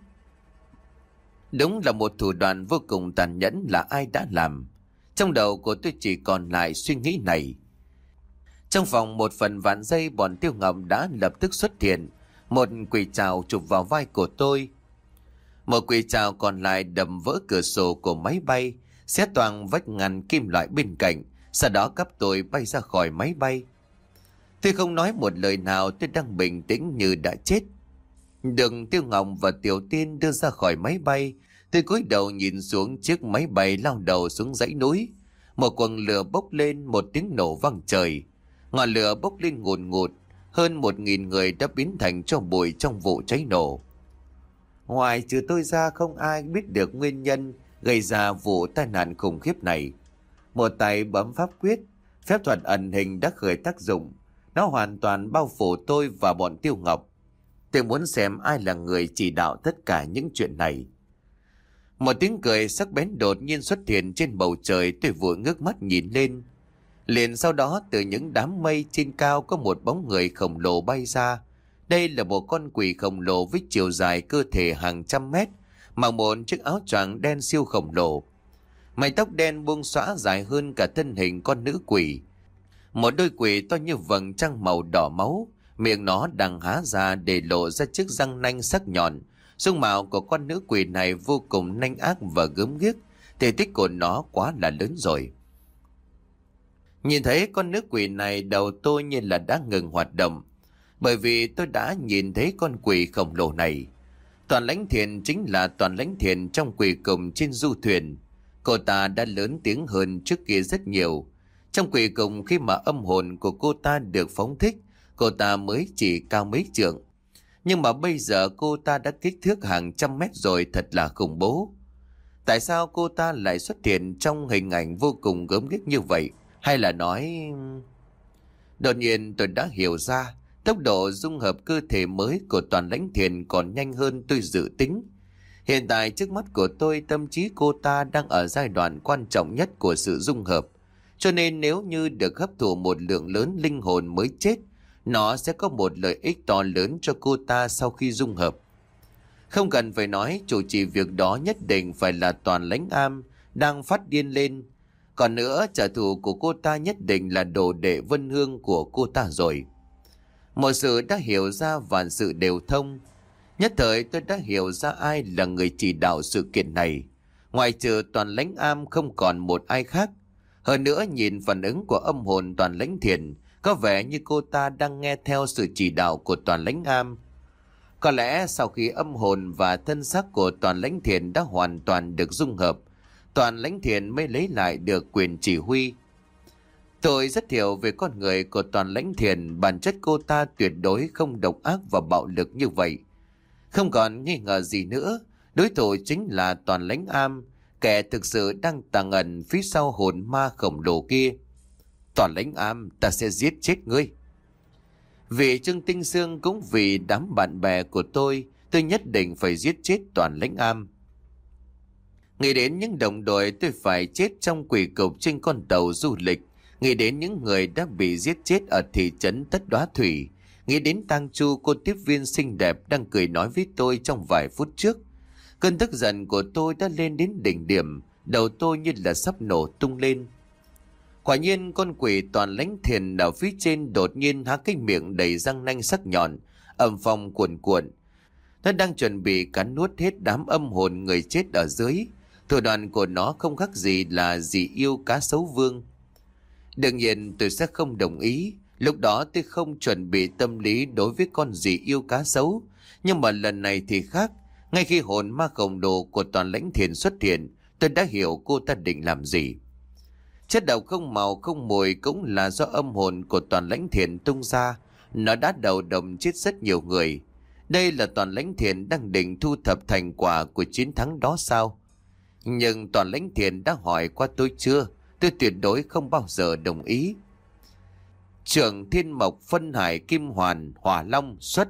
Đúng là một thủ đoạn vô cùng tàn nhẫn là ai đã làm. Trong đầu của tôi chỉ còn lại suy nghĩ này. Trong vòng một phần vạn giây, bọn Tiêu Ngọc đã lập tức xuất hiện. Một quỷ trảo chụp vào vai của tôi. Một quỷ trảo còn lại đập vỡ cửa sổ của máy bay, xé toang vách ngăn kim loại bên cạnh, sau đó cắp tôi bay ra khỏi máy bay. Tôi không nói một lời nào, tôi đang bình tĩnh như đã chết. Được Tiêu Ngọc và Tiểu Tiên đưa ra khỏi máy bay, tôi cúi đầu nhìn xuống chiếc máy bay lao đầu xuống dãy núi. Một quầng lửa bốc lên, một tiếng nổ vang trời. Ngọn lửa bốc lên ngùn ngụt, hơn một nghìn người đã biến thành tro bụi trong vụ cháy nổ. Ngoài trừ tôi ra, không ai biết được nguyên nhân gây ra vụ tai nạn khủng khiếp này. Một tay bấm pháp quyết, phép thuật ẩn hình đã khởi tác dụng. Nó hoàn toàn bao phủ tôi và bọn Tiêu Ngọc. Tôi muốn xem ai là người chỉ đạo tất cả những chuyện này. Một tiếng cười sắc bén đột nhiên xuất hiện trên bầu trời. Tôi vội ngước mắt nhìn lên. Liền sau đó từ những đám mây trên cao có một bóng người khổng lồ bay ra. Đây là một con quỷ khổng lồ với chiều dài cơ thể hàng trăm mét, mặc một chiếc áo choàng đen siêu khổng lồ. Mái tóc đen buông xõa dài hơn cả thân hình con nữ quỷ. Một đôi quỷ to như vầng trăng màu đỏ máu, miệng nó đang há ra để lộ ra chiếc răng nanh sắc nhọn. Dung mạo của con nữ quỷ này vô cùng nanh ác và gớm ghiếc, thể tích của nó quá là lớn rồi. Nhìn thấy con nữ quỷ này, đầu tôi như là đã ngừng hoạt động, bởi vì tôi đã nhìn thấy con quỷ khổng lồ này. Toàn Lãnh Thiền chính là Toàn Lãnh Thiền trong quỷ cùng trên du thuyền. Cô ta đã lớn tiếng hơn trước kia rất nhiều. Trong quỷ cùng, khi mà âm hồn của cô ta được phóng thích, cô ta mới chỉ cao mấy trượng. Nhưng mà bây giờ cô ta đã kích thước hàng trăm mét rồi, thật là khủng bố. Tại sao cô ta lại xuất hiện trong hình ảnh vô cùng gớm ghiếc như vậy? Hay là nói... Đột nhiên tôi đã hiểu ra, tốc độ dung hợp cơ thể mới của Toàn Lãnh Thiền còn nhanh hơn tôi dự tính. Hiện tại trước mắt của tôi, tâm trí cô ta đang ở giai đoạn quan trọng nhất của sự dung hợp. Cho nên nếu như được hấp thụ một lượng lớn linh hồn mới chết, nó sẽ có một lợi ích to lớn cho cô ta sau khi dung hợp. Không cần phải nói, chủ trì việc đó nhất định phải là Toàn Lãnh Am đang phát điên lên. Còn nữa, trả thù của cô ta nhất định là đồ đệ Vân Hương của cô ta rồi. Một sự đã hiểu ra, vạn sự đều thông. Nhất thời tôi đã hiểu ra ai là người chỉ đạo sự kiện này. Ngoài trừ Toàn Lãnh Am không còn một ai khác. Hơn nữa, nhìn phản ứng của âm hồn Toàn Lãnh Thiền, có vẻ như cô ta đang nghe theo sự chỉ đạo của Toàn Lãnh Am. Có lẽ sau khi âm hồn và thân xác của Toàn Lãnh Thiền đã hoàn toàn được dung hợp, Toàn Lãnh Thiền mới lấy lại được quyền chỉ huy. Tôi rất hiểu về con người của Toàn Lãnh Thiền, bản chất cô ta tuyệt đối không độc ác và bạo lực như vậy. Không còn nghi ngờ gì nữa, đối thủ chính là Toàn Lãnh Am, kẻ thực sự đang tàng ẩn phía sau hồn ma khổng lồ kia. Toàn Lãnh Am, ta sẽ giết chết ngươi. Vì Trương Tinh Sương cũng vì đám bạn bè của tôi, tôi nhất định phải giết chết Toàn Lãnh Am. Nghĩ đến những đồng đội tôi phải chết trong quỷ cục trên con tàu du lịch. Nghĩ đến những người đã bị giết chết ở thị trấn Tất Đóa Thủy. Nghĩ đến Tang Chu, cô tiếp viên xinh đẹp đang cười nói với tôi trong vài phút trước. Cơn tức giận của tôi đã lên đến đỉnh điểm, đầu tôi như là sắp nổ tung lên. Quả nhiên con quỷ Toàn Lãnh Thiền ở phía trên đột nhiên há cái miệng đầy răng nanh sắc nhọn, âm phong cuồn cuộn. Nó đang chuẩn bị cắn nuốt hết đám âm hồn người chết ở dưới. Thủ đoạn của nó không khác gì là dị yêu cá sấu vương. Đương nhiên tôi sẽ không đồng ý. Lúc đó tôi không chuẩn bị tâm lý đối với con dị yêu cá sấu. Nhưng mà lần này thì khác. Ngay khi hồn ma khổng lồ của Toàn Lãnh Thiền xuất hiện, tôi đã hiểu cô ta định làm gì. Chất độc không màu không mùi cũng là do âm hồn của Toàn Lãnh Thiền tung ra. Nó đã đầu độc chết rất nhiều người. Đây là Toàn Lãnh Thiền đang định thu thập thành quả của chiến thắng đó sao? Nhưng Toàn Lãnh Thiền đã hỏi qua tôi chưa? Tôi tuyệt đối không bao giờ đồng ý. Trưởng Thiên Mộc Phân Hải Kim Hoàn Hỏa Long xuất.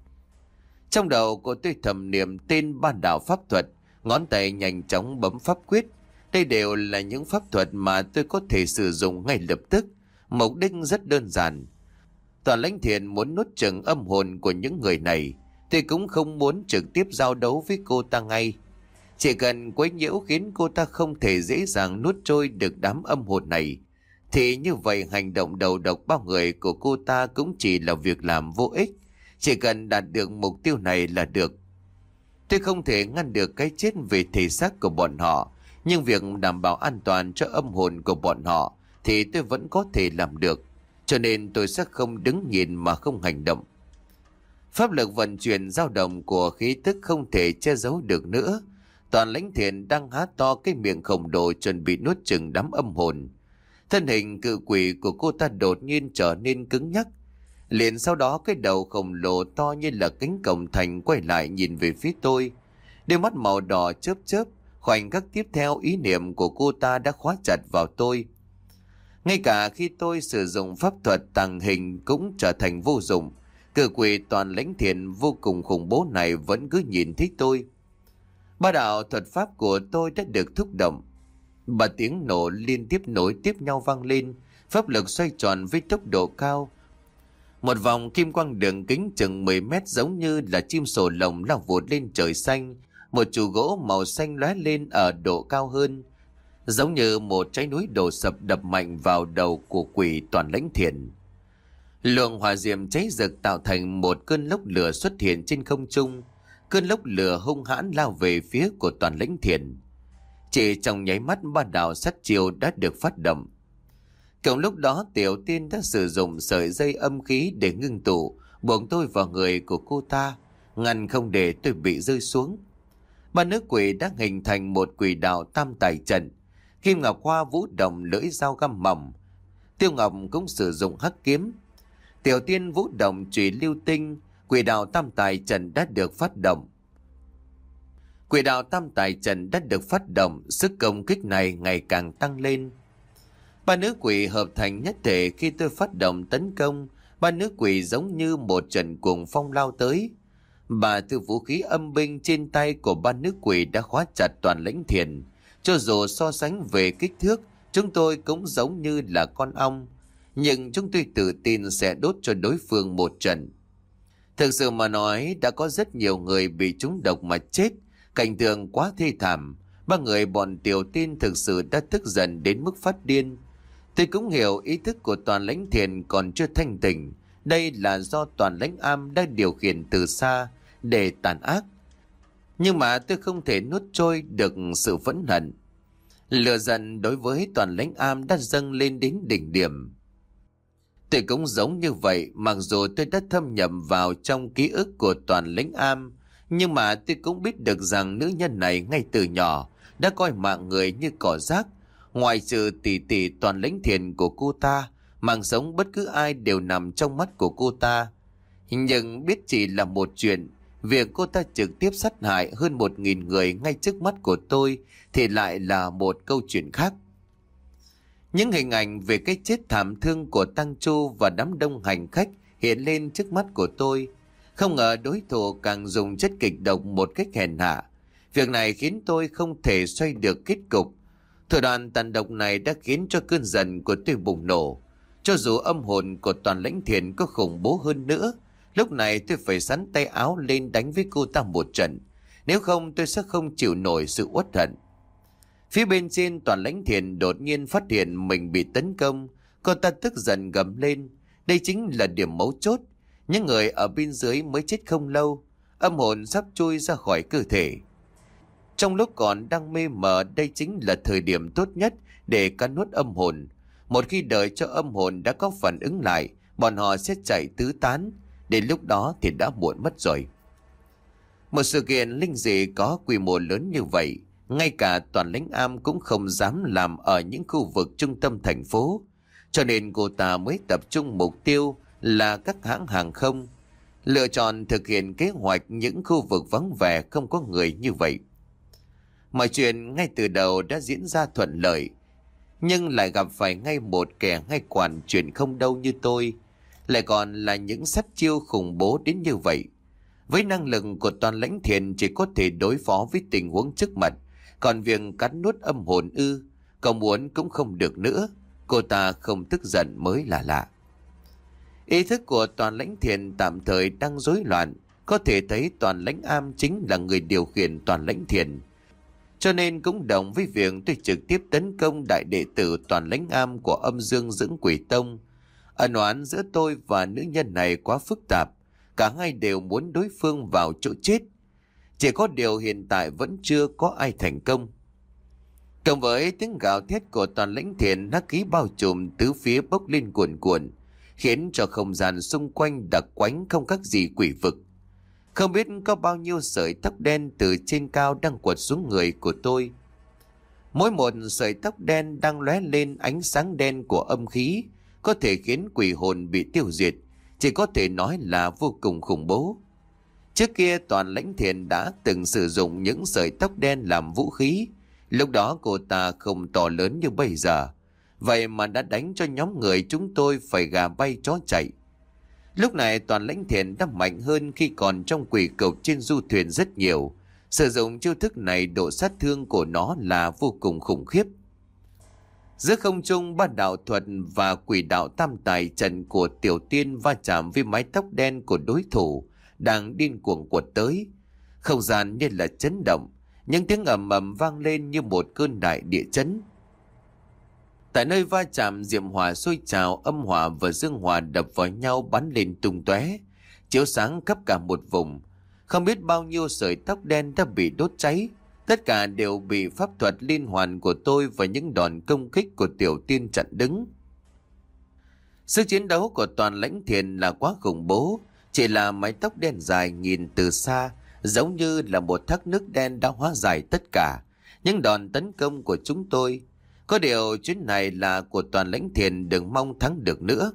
Trong đầu của tôi thầm niệm tên ba đạo pháp thuật, ngón tay nhanh chóng bấm pháp quyết. Đây đều là những pháp thuật mà tôi có thể sử dụng ngay lập tức. Mục đích rất đơn giản. Toàn Lãnh Thiền muốn nuốt chửng âm hồn của những người này. Tôi cũng không muốn trực tiếp giao đấu với cô ta ngay. Chỉ cần quấy nhiễu khiến cô ta không thể dễ dàng nuốt trôi được đám âm hồn này, thì như vậy hành động đầu độc bao người của cô ta cũng chỉ là việc làm vô ích. Chỉ cần đạt được mục tiêu này là được. Tôi không thể ngăn được cái chết về thể xác của bọn họ, nhưng việc đảm bảo an toàn cho âm hồn của bọn họ thì tôi vẫn có thể làm được. Cho nên tôi sẽ không đứng nhìn mà không hành động. Pháp lực vận chuyển dao động của khí tức không thể che giấu được nữa. Toàn Lãnh Thiền đang há to cái miệng khổng lồ chuẩn bị nuốt chửng đám âm hồn. Thân hình cự quỷ của cô ta đột nhiên trở nên cứng nhắc. Liền sau đó cái đầu khổng lồ to như là cánh cổng thành quay lại nhìn về phía tôi. Đôi mắt màu đỏ chớp chớp. Khoảnh khắc tiếp theo ý niệm của cô ta đã khóa chặt vào tôi. Ngay cả khi tôi sử dụng pháp thuật tàng hình cũng trở thành vô dụng. Cự quỷ Toàn Lãnh Thiền vô cùng khủng bố này vẫn cứ nhìn thấy tôi. Ba đạo thuật pháp của tôi đã được thúc động. Ba tiếng nổ liên tiếp nối tiếp nhau vang lên. Pháp lực xoay tròn với tốc độ cao. Một vòng kim quang đường kính chừng mười mét giống như là chim sổ lồng lao vụt lên trời xanh. Một trụ gỗ màu xanh lóe lên ở độ cao hơn, giống như một trái núi đổ sập đập mạnh vào đầu của quỷ Toàn Lãnh Thiền. Luồng hỏa diệm cháy rực tạo thành một cơn lốc lửa xuất hiện trên không trung. Cơn lốc lửa hung hãn lao về phía của Toàn Lãnh Thiền. Chỉ trong nháy mắt ba đạo sát chiêu đã được phát động. Cùng lúc đó Tiểu Tiên đã sử dụng sợi dây âm khí để ngưng tụ, buộc tôi vào người của cô ta, ngăn không để tôi bị rơi xuống. Ba nữ quỷ đã hình thành một quỷ đạo tam tài trận. Kim Ngọc Hoa vũ động lưỡi dao găm mỏng. Tiêu Ngọc cũng sử dụng hắc kiếm. Tiểu Tiên vũ động chùy lưu tinh. Quỷ đạo tam tài trận đã được phát động. Quỷ đạo tam tài trận đã được phát động, sức công kích này ngày càng tăng lên. Ba nữ quỷ hợp thành nhất thể khi tôi phát động tấn công. Ba nữ quỷ giống như một trận cuồng phong lao tới. Bà thư vũ khí âm binh trên tay của ba nữ quỷ đã khóa chặt Toàn Lãnh Thiền. Cho dù so sánh về kích thước, chúng tôi cũng giống như là con ong. Nhưng chúng tôi tự tin sẽ đốt cho đối phương một trận. Thực sự mà nói, đã có rất nhiều người bị trúng độc mà chết. Cảnh tượng quá thê thảm. Ba người bọn Tiểu Tiên thực sự đã tức giận đến mức phát điên. Tôi cũng hiểu ý thức của Toàn Lãnh Thiền còn chưa thanh tỉnh. Đây là do Toàn Lãnh Am đã điều khiển từ xa để tàn ác. Nhưng mà tôi không thể nuốt trôi được sự phẫn hận. Lửa giận đối với Toàn Lãnh Am đã dâng lên đến đỉnh điểm. Tôi cũng giống như vậy, mặc dù tôi đã thâm nhập vào trong ký ức của Toàn Lãnh Am, nhưng mà tôi cũng biết được rằng nữ nhân này ngay từ nhỏ đã coi mạng người như cỏ rác. Ngoài trừ tỷ tỷ Toàn Lãnh Thiền của cô ta, mạng sống bất cứ ai đều nằm trong mắt của cô ta. Nhưng biết chỉ là một chuyện, việc cô ta trực tiếp sát hại hơn một nghìn người ngay trước mắt của tôi thì lại là một câu chuyện khác. Những hình ảnh về cái chết thảm thương của Tăng Chu và đám đông hành khách hiện lên trước mắt của tôi. Không ngờ đối thủ càng dùng chất kịch độc một cách hèn hạ. Việc này khiến tôi không thể xoay được kết cục. Thủ đoạn tàn độc này đã khiến cho cơn giận của tôi bùng nổ. Cho dù âm hồn của Toàn Lãnh Thiền có khủng bố hơn nữa, lúc này tôi phải sắn tay áo lên đánh với cô ta một trận. Nếu không tôi sẽ không chịu nổi sự uất hận. Phía bên trên, Toàn Lãnh Thiền đột nhiên phát hiện mình bị tấn công. Cô ta tức giận gầm lên. Đây chính là điểm mấu chốt. Những người ở bên dưới mới chết không lâu, âm hồn sắp chui ra khỏi cơ thể. Trong lúc còn đang mê mờ, đây chính là thời điểm tốt nhất để cắn nuốt âm hồn. Một khi đợi cho âm hồn đã có phản ứng lại, bọn họ sẽ chạy tứ tán. Đến lúc đó thì đã muộn mất rồi. Một sự kiện linh dị có quy mô lớn như vậy, ngay cả Toàn Lãnh Am cũng không dám làm ở những khu vực trung tâm thành phố. Cho nên cô ta mới tập trung mục tiêu là các hãng hàng không, lựa chọn thực hiện kế hoạch những khu vực vắng vẻ không có người như vậy. Mọi chuyện ngay từ đầu đã diễn ra thuận lợi, nhưng lại gặp phải ngay một kẻ hay quản chuyện không đâu như tôi, lại còn là những sát chiêu khủng bố đến như vậy. Với năng lực của Toàn Lãnh Thiền chỉ có thể đối phó với tình huống trước mặt, còn việc cắn nuốt âm hồn ư, cậu muốn cũng không được nữa. Cô ta không tức giận mới là lạ. Ý thức của Toàn Lãnh Thiền tạm thời đang rối loạn, có thể thấy Toàn Lãnh Am chính là người điều khiển Toàn Lãnh Thiền. Cho nên cũng đồng với việc tôi trực tiếp tấn công đại đệ tử Toàn Lãnh Am của Âm Dương Dưỡng Quỷ Tông. Ân oán giữa tôi và nữ nhân này quá phức tạp, cả hai đều muốn đối phương vào chỗ chết. Chỉ có điều hiện tại vẫn chưa có ai thành công. Cộng với tiếng gào thét của Toàn Lãnh Thiền, hắc khí bao trùm tứ phía bốc lên cuồn cuộn, khiến cho không gian xung quanh đặc quánh không khác gì quỷ vực. Không biết có bao nhiêu sợi tóc đen từ trên cao đang quật xuống người của tôi. Mỗi một sợi tóc đen đang lóe lên ánh sáng đen của âm khí, có thể khiến quỷ hồn bị tiêu diệt, chỉ có thể nói là vô cùng khủng bố. Trước kia Toàn Lãnh Thiền đã từng sử dụng những sợi tóc đen làm vũ khí. Lúc đó cô ta không to lớn như bây giờ, vậy mà đã đánh cho nhóm người chúng tôi phải gà bay chó chạy. Lúc này Toàn Lãnh Thiền đã mạnh hơn khi còn trong quỷ cộc trên du thuyền rất nhiều. Sử dụng chiêu thức này, độ sát thương của nó là vô cùng khủng khiếp. Giữa không trung, ba đạo thuật và quỷ đạo tam tài trận của Tiểu Tiên va chạm với mái tóc đen của đối thủ đang điên cuồng quật tới. Không gian như là chấn động, những tiếng ầm ầm vang lên như một cơn đại địa chấn. Tại nơi va chạm, diệm hỏa sôi trào, âm hỏa và dương hỏa đập vào nhau bắn lên tung tóe, chiếu sáng khắp cả một vùng. Không biết bao nhiêu sợi tóc đen đã bị đốt cháy, tất cả đều bị pháp thuật liên hoàn của tôi và những đòn công kích của Tiểu Tiên chặn đứng. Sức chiến đấu của Toàn Lãnh Thiền là quá khủng bố, chỉ là mái tóc đen dài nhìn từ xa giống như là một thác nước đen đã hóa giải tất cả những đòn tấn công của chúng tôi. Có điều chuyến này là của Toàn Lãnh Thiền, đừng mong thắng được nữa.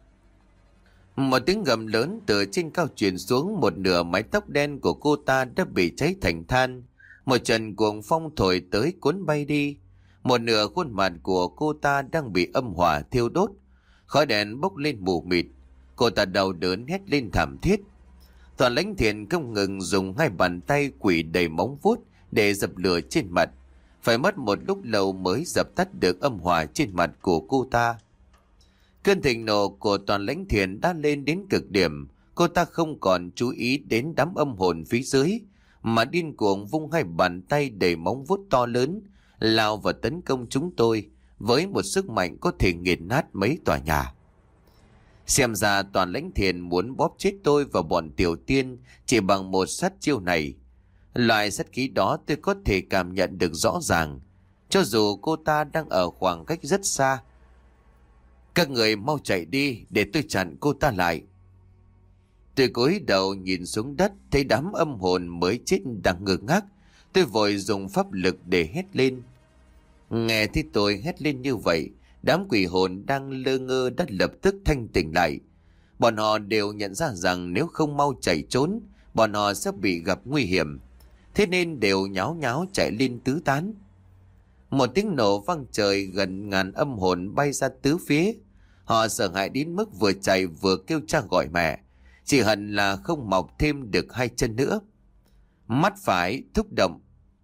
Một tiếng gầm lớn từ trên cao truyền xuống, một nửa mái tóc đen của cô ta đã bị cháy thành than. Một trận cuồng phong thổi tới cuốn bay đi. Một nửa khuôn mặt của cô ta đang bị âm hỏa thiêu đốt, khói đèn bốc lên mù mịt. Cô ta đau đớn hét lên thảm thiết. Toàn Lãnh Thiền không ngừng dùng hai bàn tay quỷ đầy móng vuốt để dập lửa trên mặt. Phải mất một lúc lâu mới dập tắt được âm hỏa trên mặt của cô ta. Cơn thịnh nộ của Toàn Lãnh Thiền đã lên đến cực điểm. Cô ta không còn chú ý đến đám âm hồn phía dưới, mà điên cuồng vung hai bàn tay đầy móng vuốt to lớn lao vào tấn công chúng tôi với một sức mạnh có thể nghiền nát mấy tòa nhà. Xem ra Toàn Lãnh Thiền muốn bóp chết tôi và bọn Tiểu Tiên chỉ bằng một sát chiêu này. Loại sát khí đó tôi có thể cảm nhận được rõ ràng, cho dù cô ta đang ở khoảng cách rất xa. Các người mau chạy đi để tôi chặn cô ta lại. Tôi cúi đầu nhìn xuống đất, thấy đám âm hồn mới chết đang ngơ ngác. Tôi vội dùng pháp lực để hét lên. Nghe thấy tôi hét lên như vậy, đám quỷ hồn đang lơ ngơ đã lập tức thanh tỉnh lại. Bọn họ đều nhận ra rằng nếu không mau chạy trốn, bọn họ sẽ bị gặp nguy hiểm. Thế nên đều nháo nháo chạy lên tứ tán. Một tiếng nổ vang trời, gần ngàn âm hồn bay ra tứ phía. Họ sợ hãi đến mức vừa chạy vừa kêu cha gọi mẹ, chỉ hận là không mọc thêm được hai chân nữa. Mắt phải thúc động,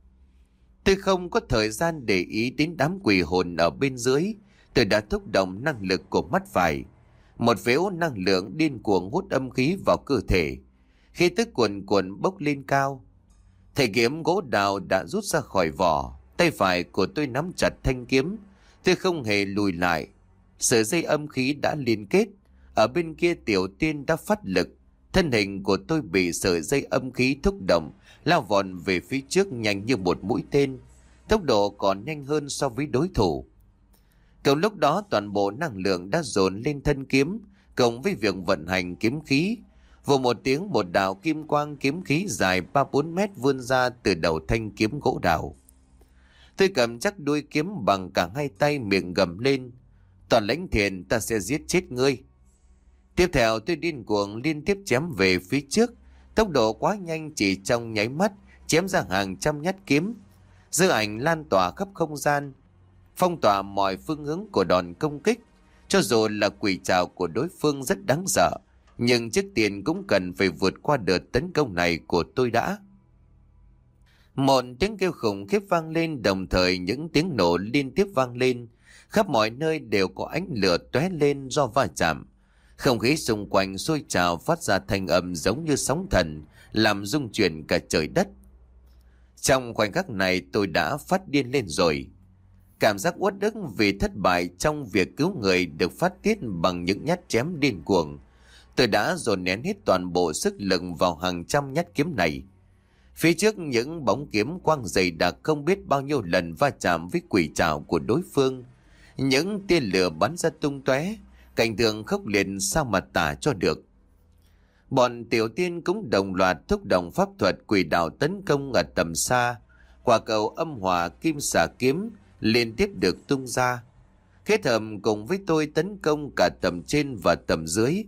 Tôi không có thời gian để ý đến đám quỷ hồn ở bên dưới. Tôi đã thúc động năng lực của mắt phải. Một vếu năng lượng điên cuồng hút âm khí vào cơ thể. Khí tức cuồn cuộn bốc lên cao. Thầy kiếm gỗ đào đã rút ra khỏi vỏ. Tay phải của tôi nắm chặt thanh kiếm. Tôi không hề lùi lại. Sợi dây âm khí đã liên kết. Ở bên kia Tiểu Tiên đã phát lực. Thân hình của tôi bị sợi dây âm khí thúc động, lao vọt về phía trước nhanh như một mũi tên. Tốc độ còn nhanh hơn so với đối thủ. Cùng lúc đó toàn bộ năng lượng đã dồn lên thân kiếm, cộng với việc vận hành kiếm khí. Vô một tiếng, một đạo kim quang kiếm khí dài ba bốn mét vươn ra từ đầu thanh kiếm gỗ đào. Tôi cầm chắc đuôi kiếm bằng cả hai tay, miệng gầm lên: "Toàn Lãnh Thiền, ta sẽ giết chết ngươi!" Tiếp theo tôi điên cuồng liên tiếp chém về phía trước. Tốc độ quá nhanh, chỉ trong nháy mắt chém ra hàng trăm nhát kiếm. Dư ảnh lan tỏa khắp không gian, phong tỏa mọi phương hướng của đòn công kích. Cho dù là quỷ trảo của đối phương rất đáng sợ, nhưng trước tiên cũng cần phải vượt qua đợt tấn công này của tôi đã. Một tiếng kêu khủng khiếp vang lên, đồng thời những tiếng nổ liên tiếp vang lên. Khắp mọi nơi đều có ánh lửa tóe lên do va chạm. Không khí xung quanh sôi trào phát ra thanh âm giống như sóng thần, làm rung chuyển cả trời đất. Trong khoảnh khắc này tôi đã phát điên lên rồi. Cảm giác uất ức vì thất bại trong việc cứu người được phát tiết bằng những nhát chém điên cuồng. Tôi đã dồn nén hết toàn bộ sức lực vào hàng trăm nhát kiếm này. Phía trước những bóng kiếm quang dày đặc không biết bao nhiêu lần va chạm với quỷ trảo của đối phương. Những tia lửa bắn ra tung tóe, cảnh tượng khốc liệt sao mà tả cho được. Bọn Tiểu Tiên cũng đồng loạt thúc động pháp thuật quỷ đạo tấn công ở tầm xa. Quả cầu âm hỏa kim xà kiếm liên tiếp được tung ra, kết hợp cùng với tôi tấn công cả tầm trên và tầm dưới.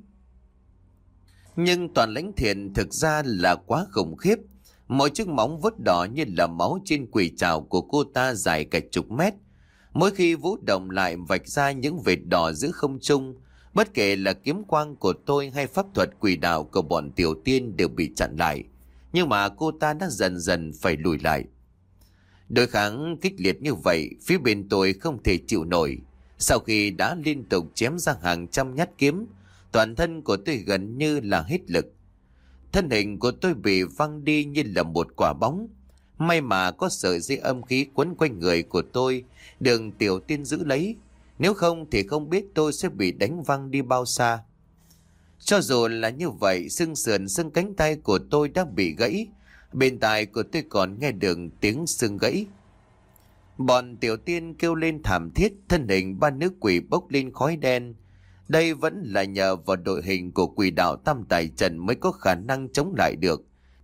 Nhưng Toàn Lãnh Thiền thực ra là quá khủng khiếp. Mỗi chiếc móng vuốt đỏ như là máu trên quỷ trảo của cô ta dài cả chục mét. Mỗi khi vũ động lại vạch ra những vệt đỏ giữa không trung. Bất kể là kiếm quang của tôi hay pháp thuật quỷ đạo của bọn Tiểu Tiên đều bị chặn lại. Nhưng mà cô ta đã dần dần phải lùi lại. Đối kháng kịch liệt như vậy, phía bên tôi không thể chịu nổi. Sau khi đã liên tục chém ra hàng trăm nhát kiếm, toàn thân của tôi gần như là hết lực. Thân hình của tôi bị văng đi như là một quả bóng. May mà có sợi dây âm khí quấn quanh người của tôi, đường Tiểu Tiên giữ lấy. Nếu không thì không biết tôi sẽ bị đánh văng đi bao xa. Cho dù là như vậy, xương sườn xương cánh tay của tôi đã bị gãy. Bên tai của tôi còn nghe được tiếng xương gãy. Bọn Tiểu Tiên kêu lên thảm thiết, thân hình ba nữ quỷ bốc lên khói đen. Đây vẫn là nhờ vào đội hình của quỷ đạo Tam Tài Trần mới có khả năng chống lại được.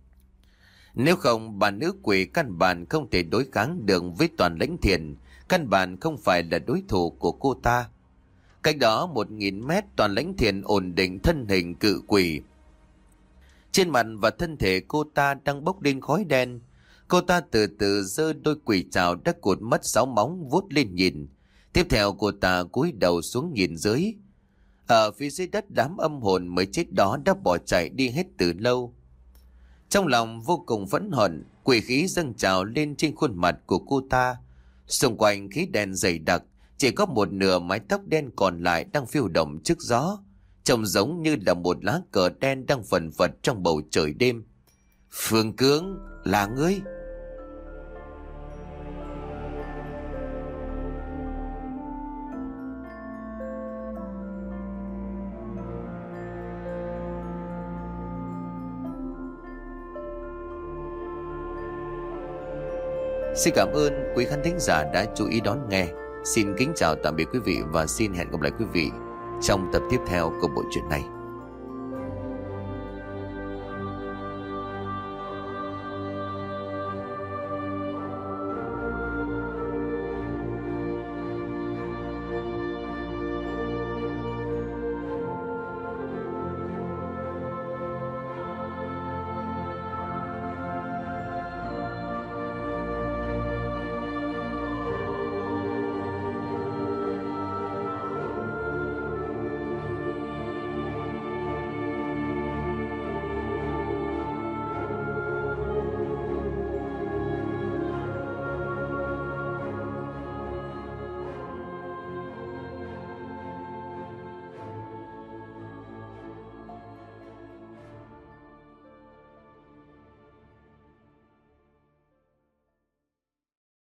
Nếu không, bà nữ quỷ căn bản không thể đối kháng được với Toàn Lãnh Thiền, căn bản không phải là đối thủ của cô ta. Cách đó một nghìn mét, Toàn Lãnh Thiền ổn định thân hình cự quỷ. Trên mặt và thân thể cô ta đang bốc lên khói đen. Cô ta từ từ giơ đôi quỷ trảo đã cụt mất sáu móng vuốt lên nhìn. Tiếp theo cô ta cúi đầu xuống nhìn dưới. Ở phía dưới đất, đám âm hồn mới chết đó đã bỏ chạy đi hết từ lâu. Trong lòng vô cùng phẫn hận, quỷ khí dâng trào lên trên khuôn mặt của cô ta. Xung quanh khí đen dày đặc, chỉ có một nửa mái tóc đen còn lại đang phiêu động trước gió, trông giống như là một lá cờ đen đang phần phật trong bầu trời đêm. Phương Cương, là ngươi? Xin cảm ơn quý khán thính giả đã chú ý đón nghe. Xin kính chào tạm biệt quý vị và xin hẹn gặp lại quý vị trong tập tiếp theo của bộ truyện này.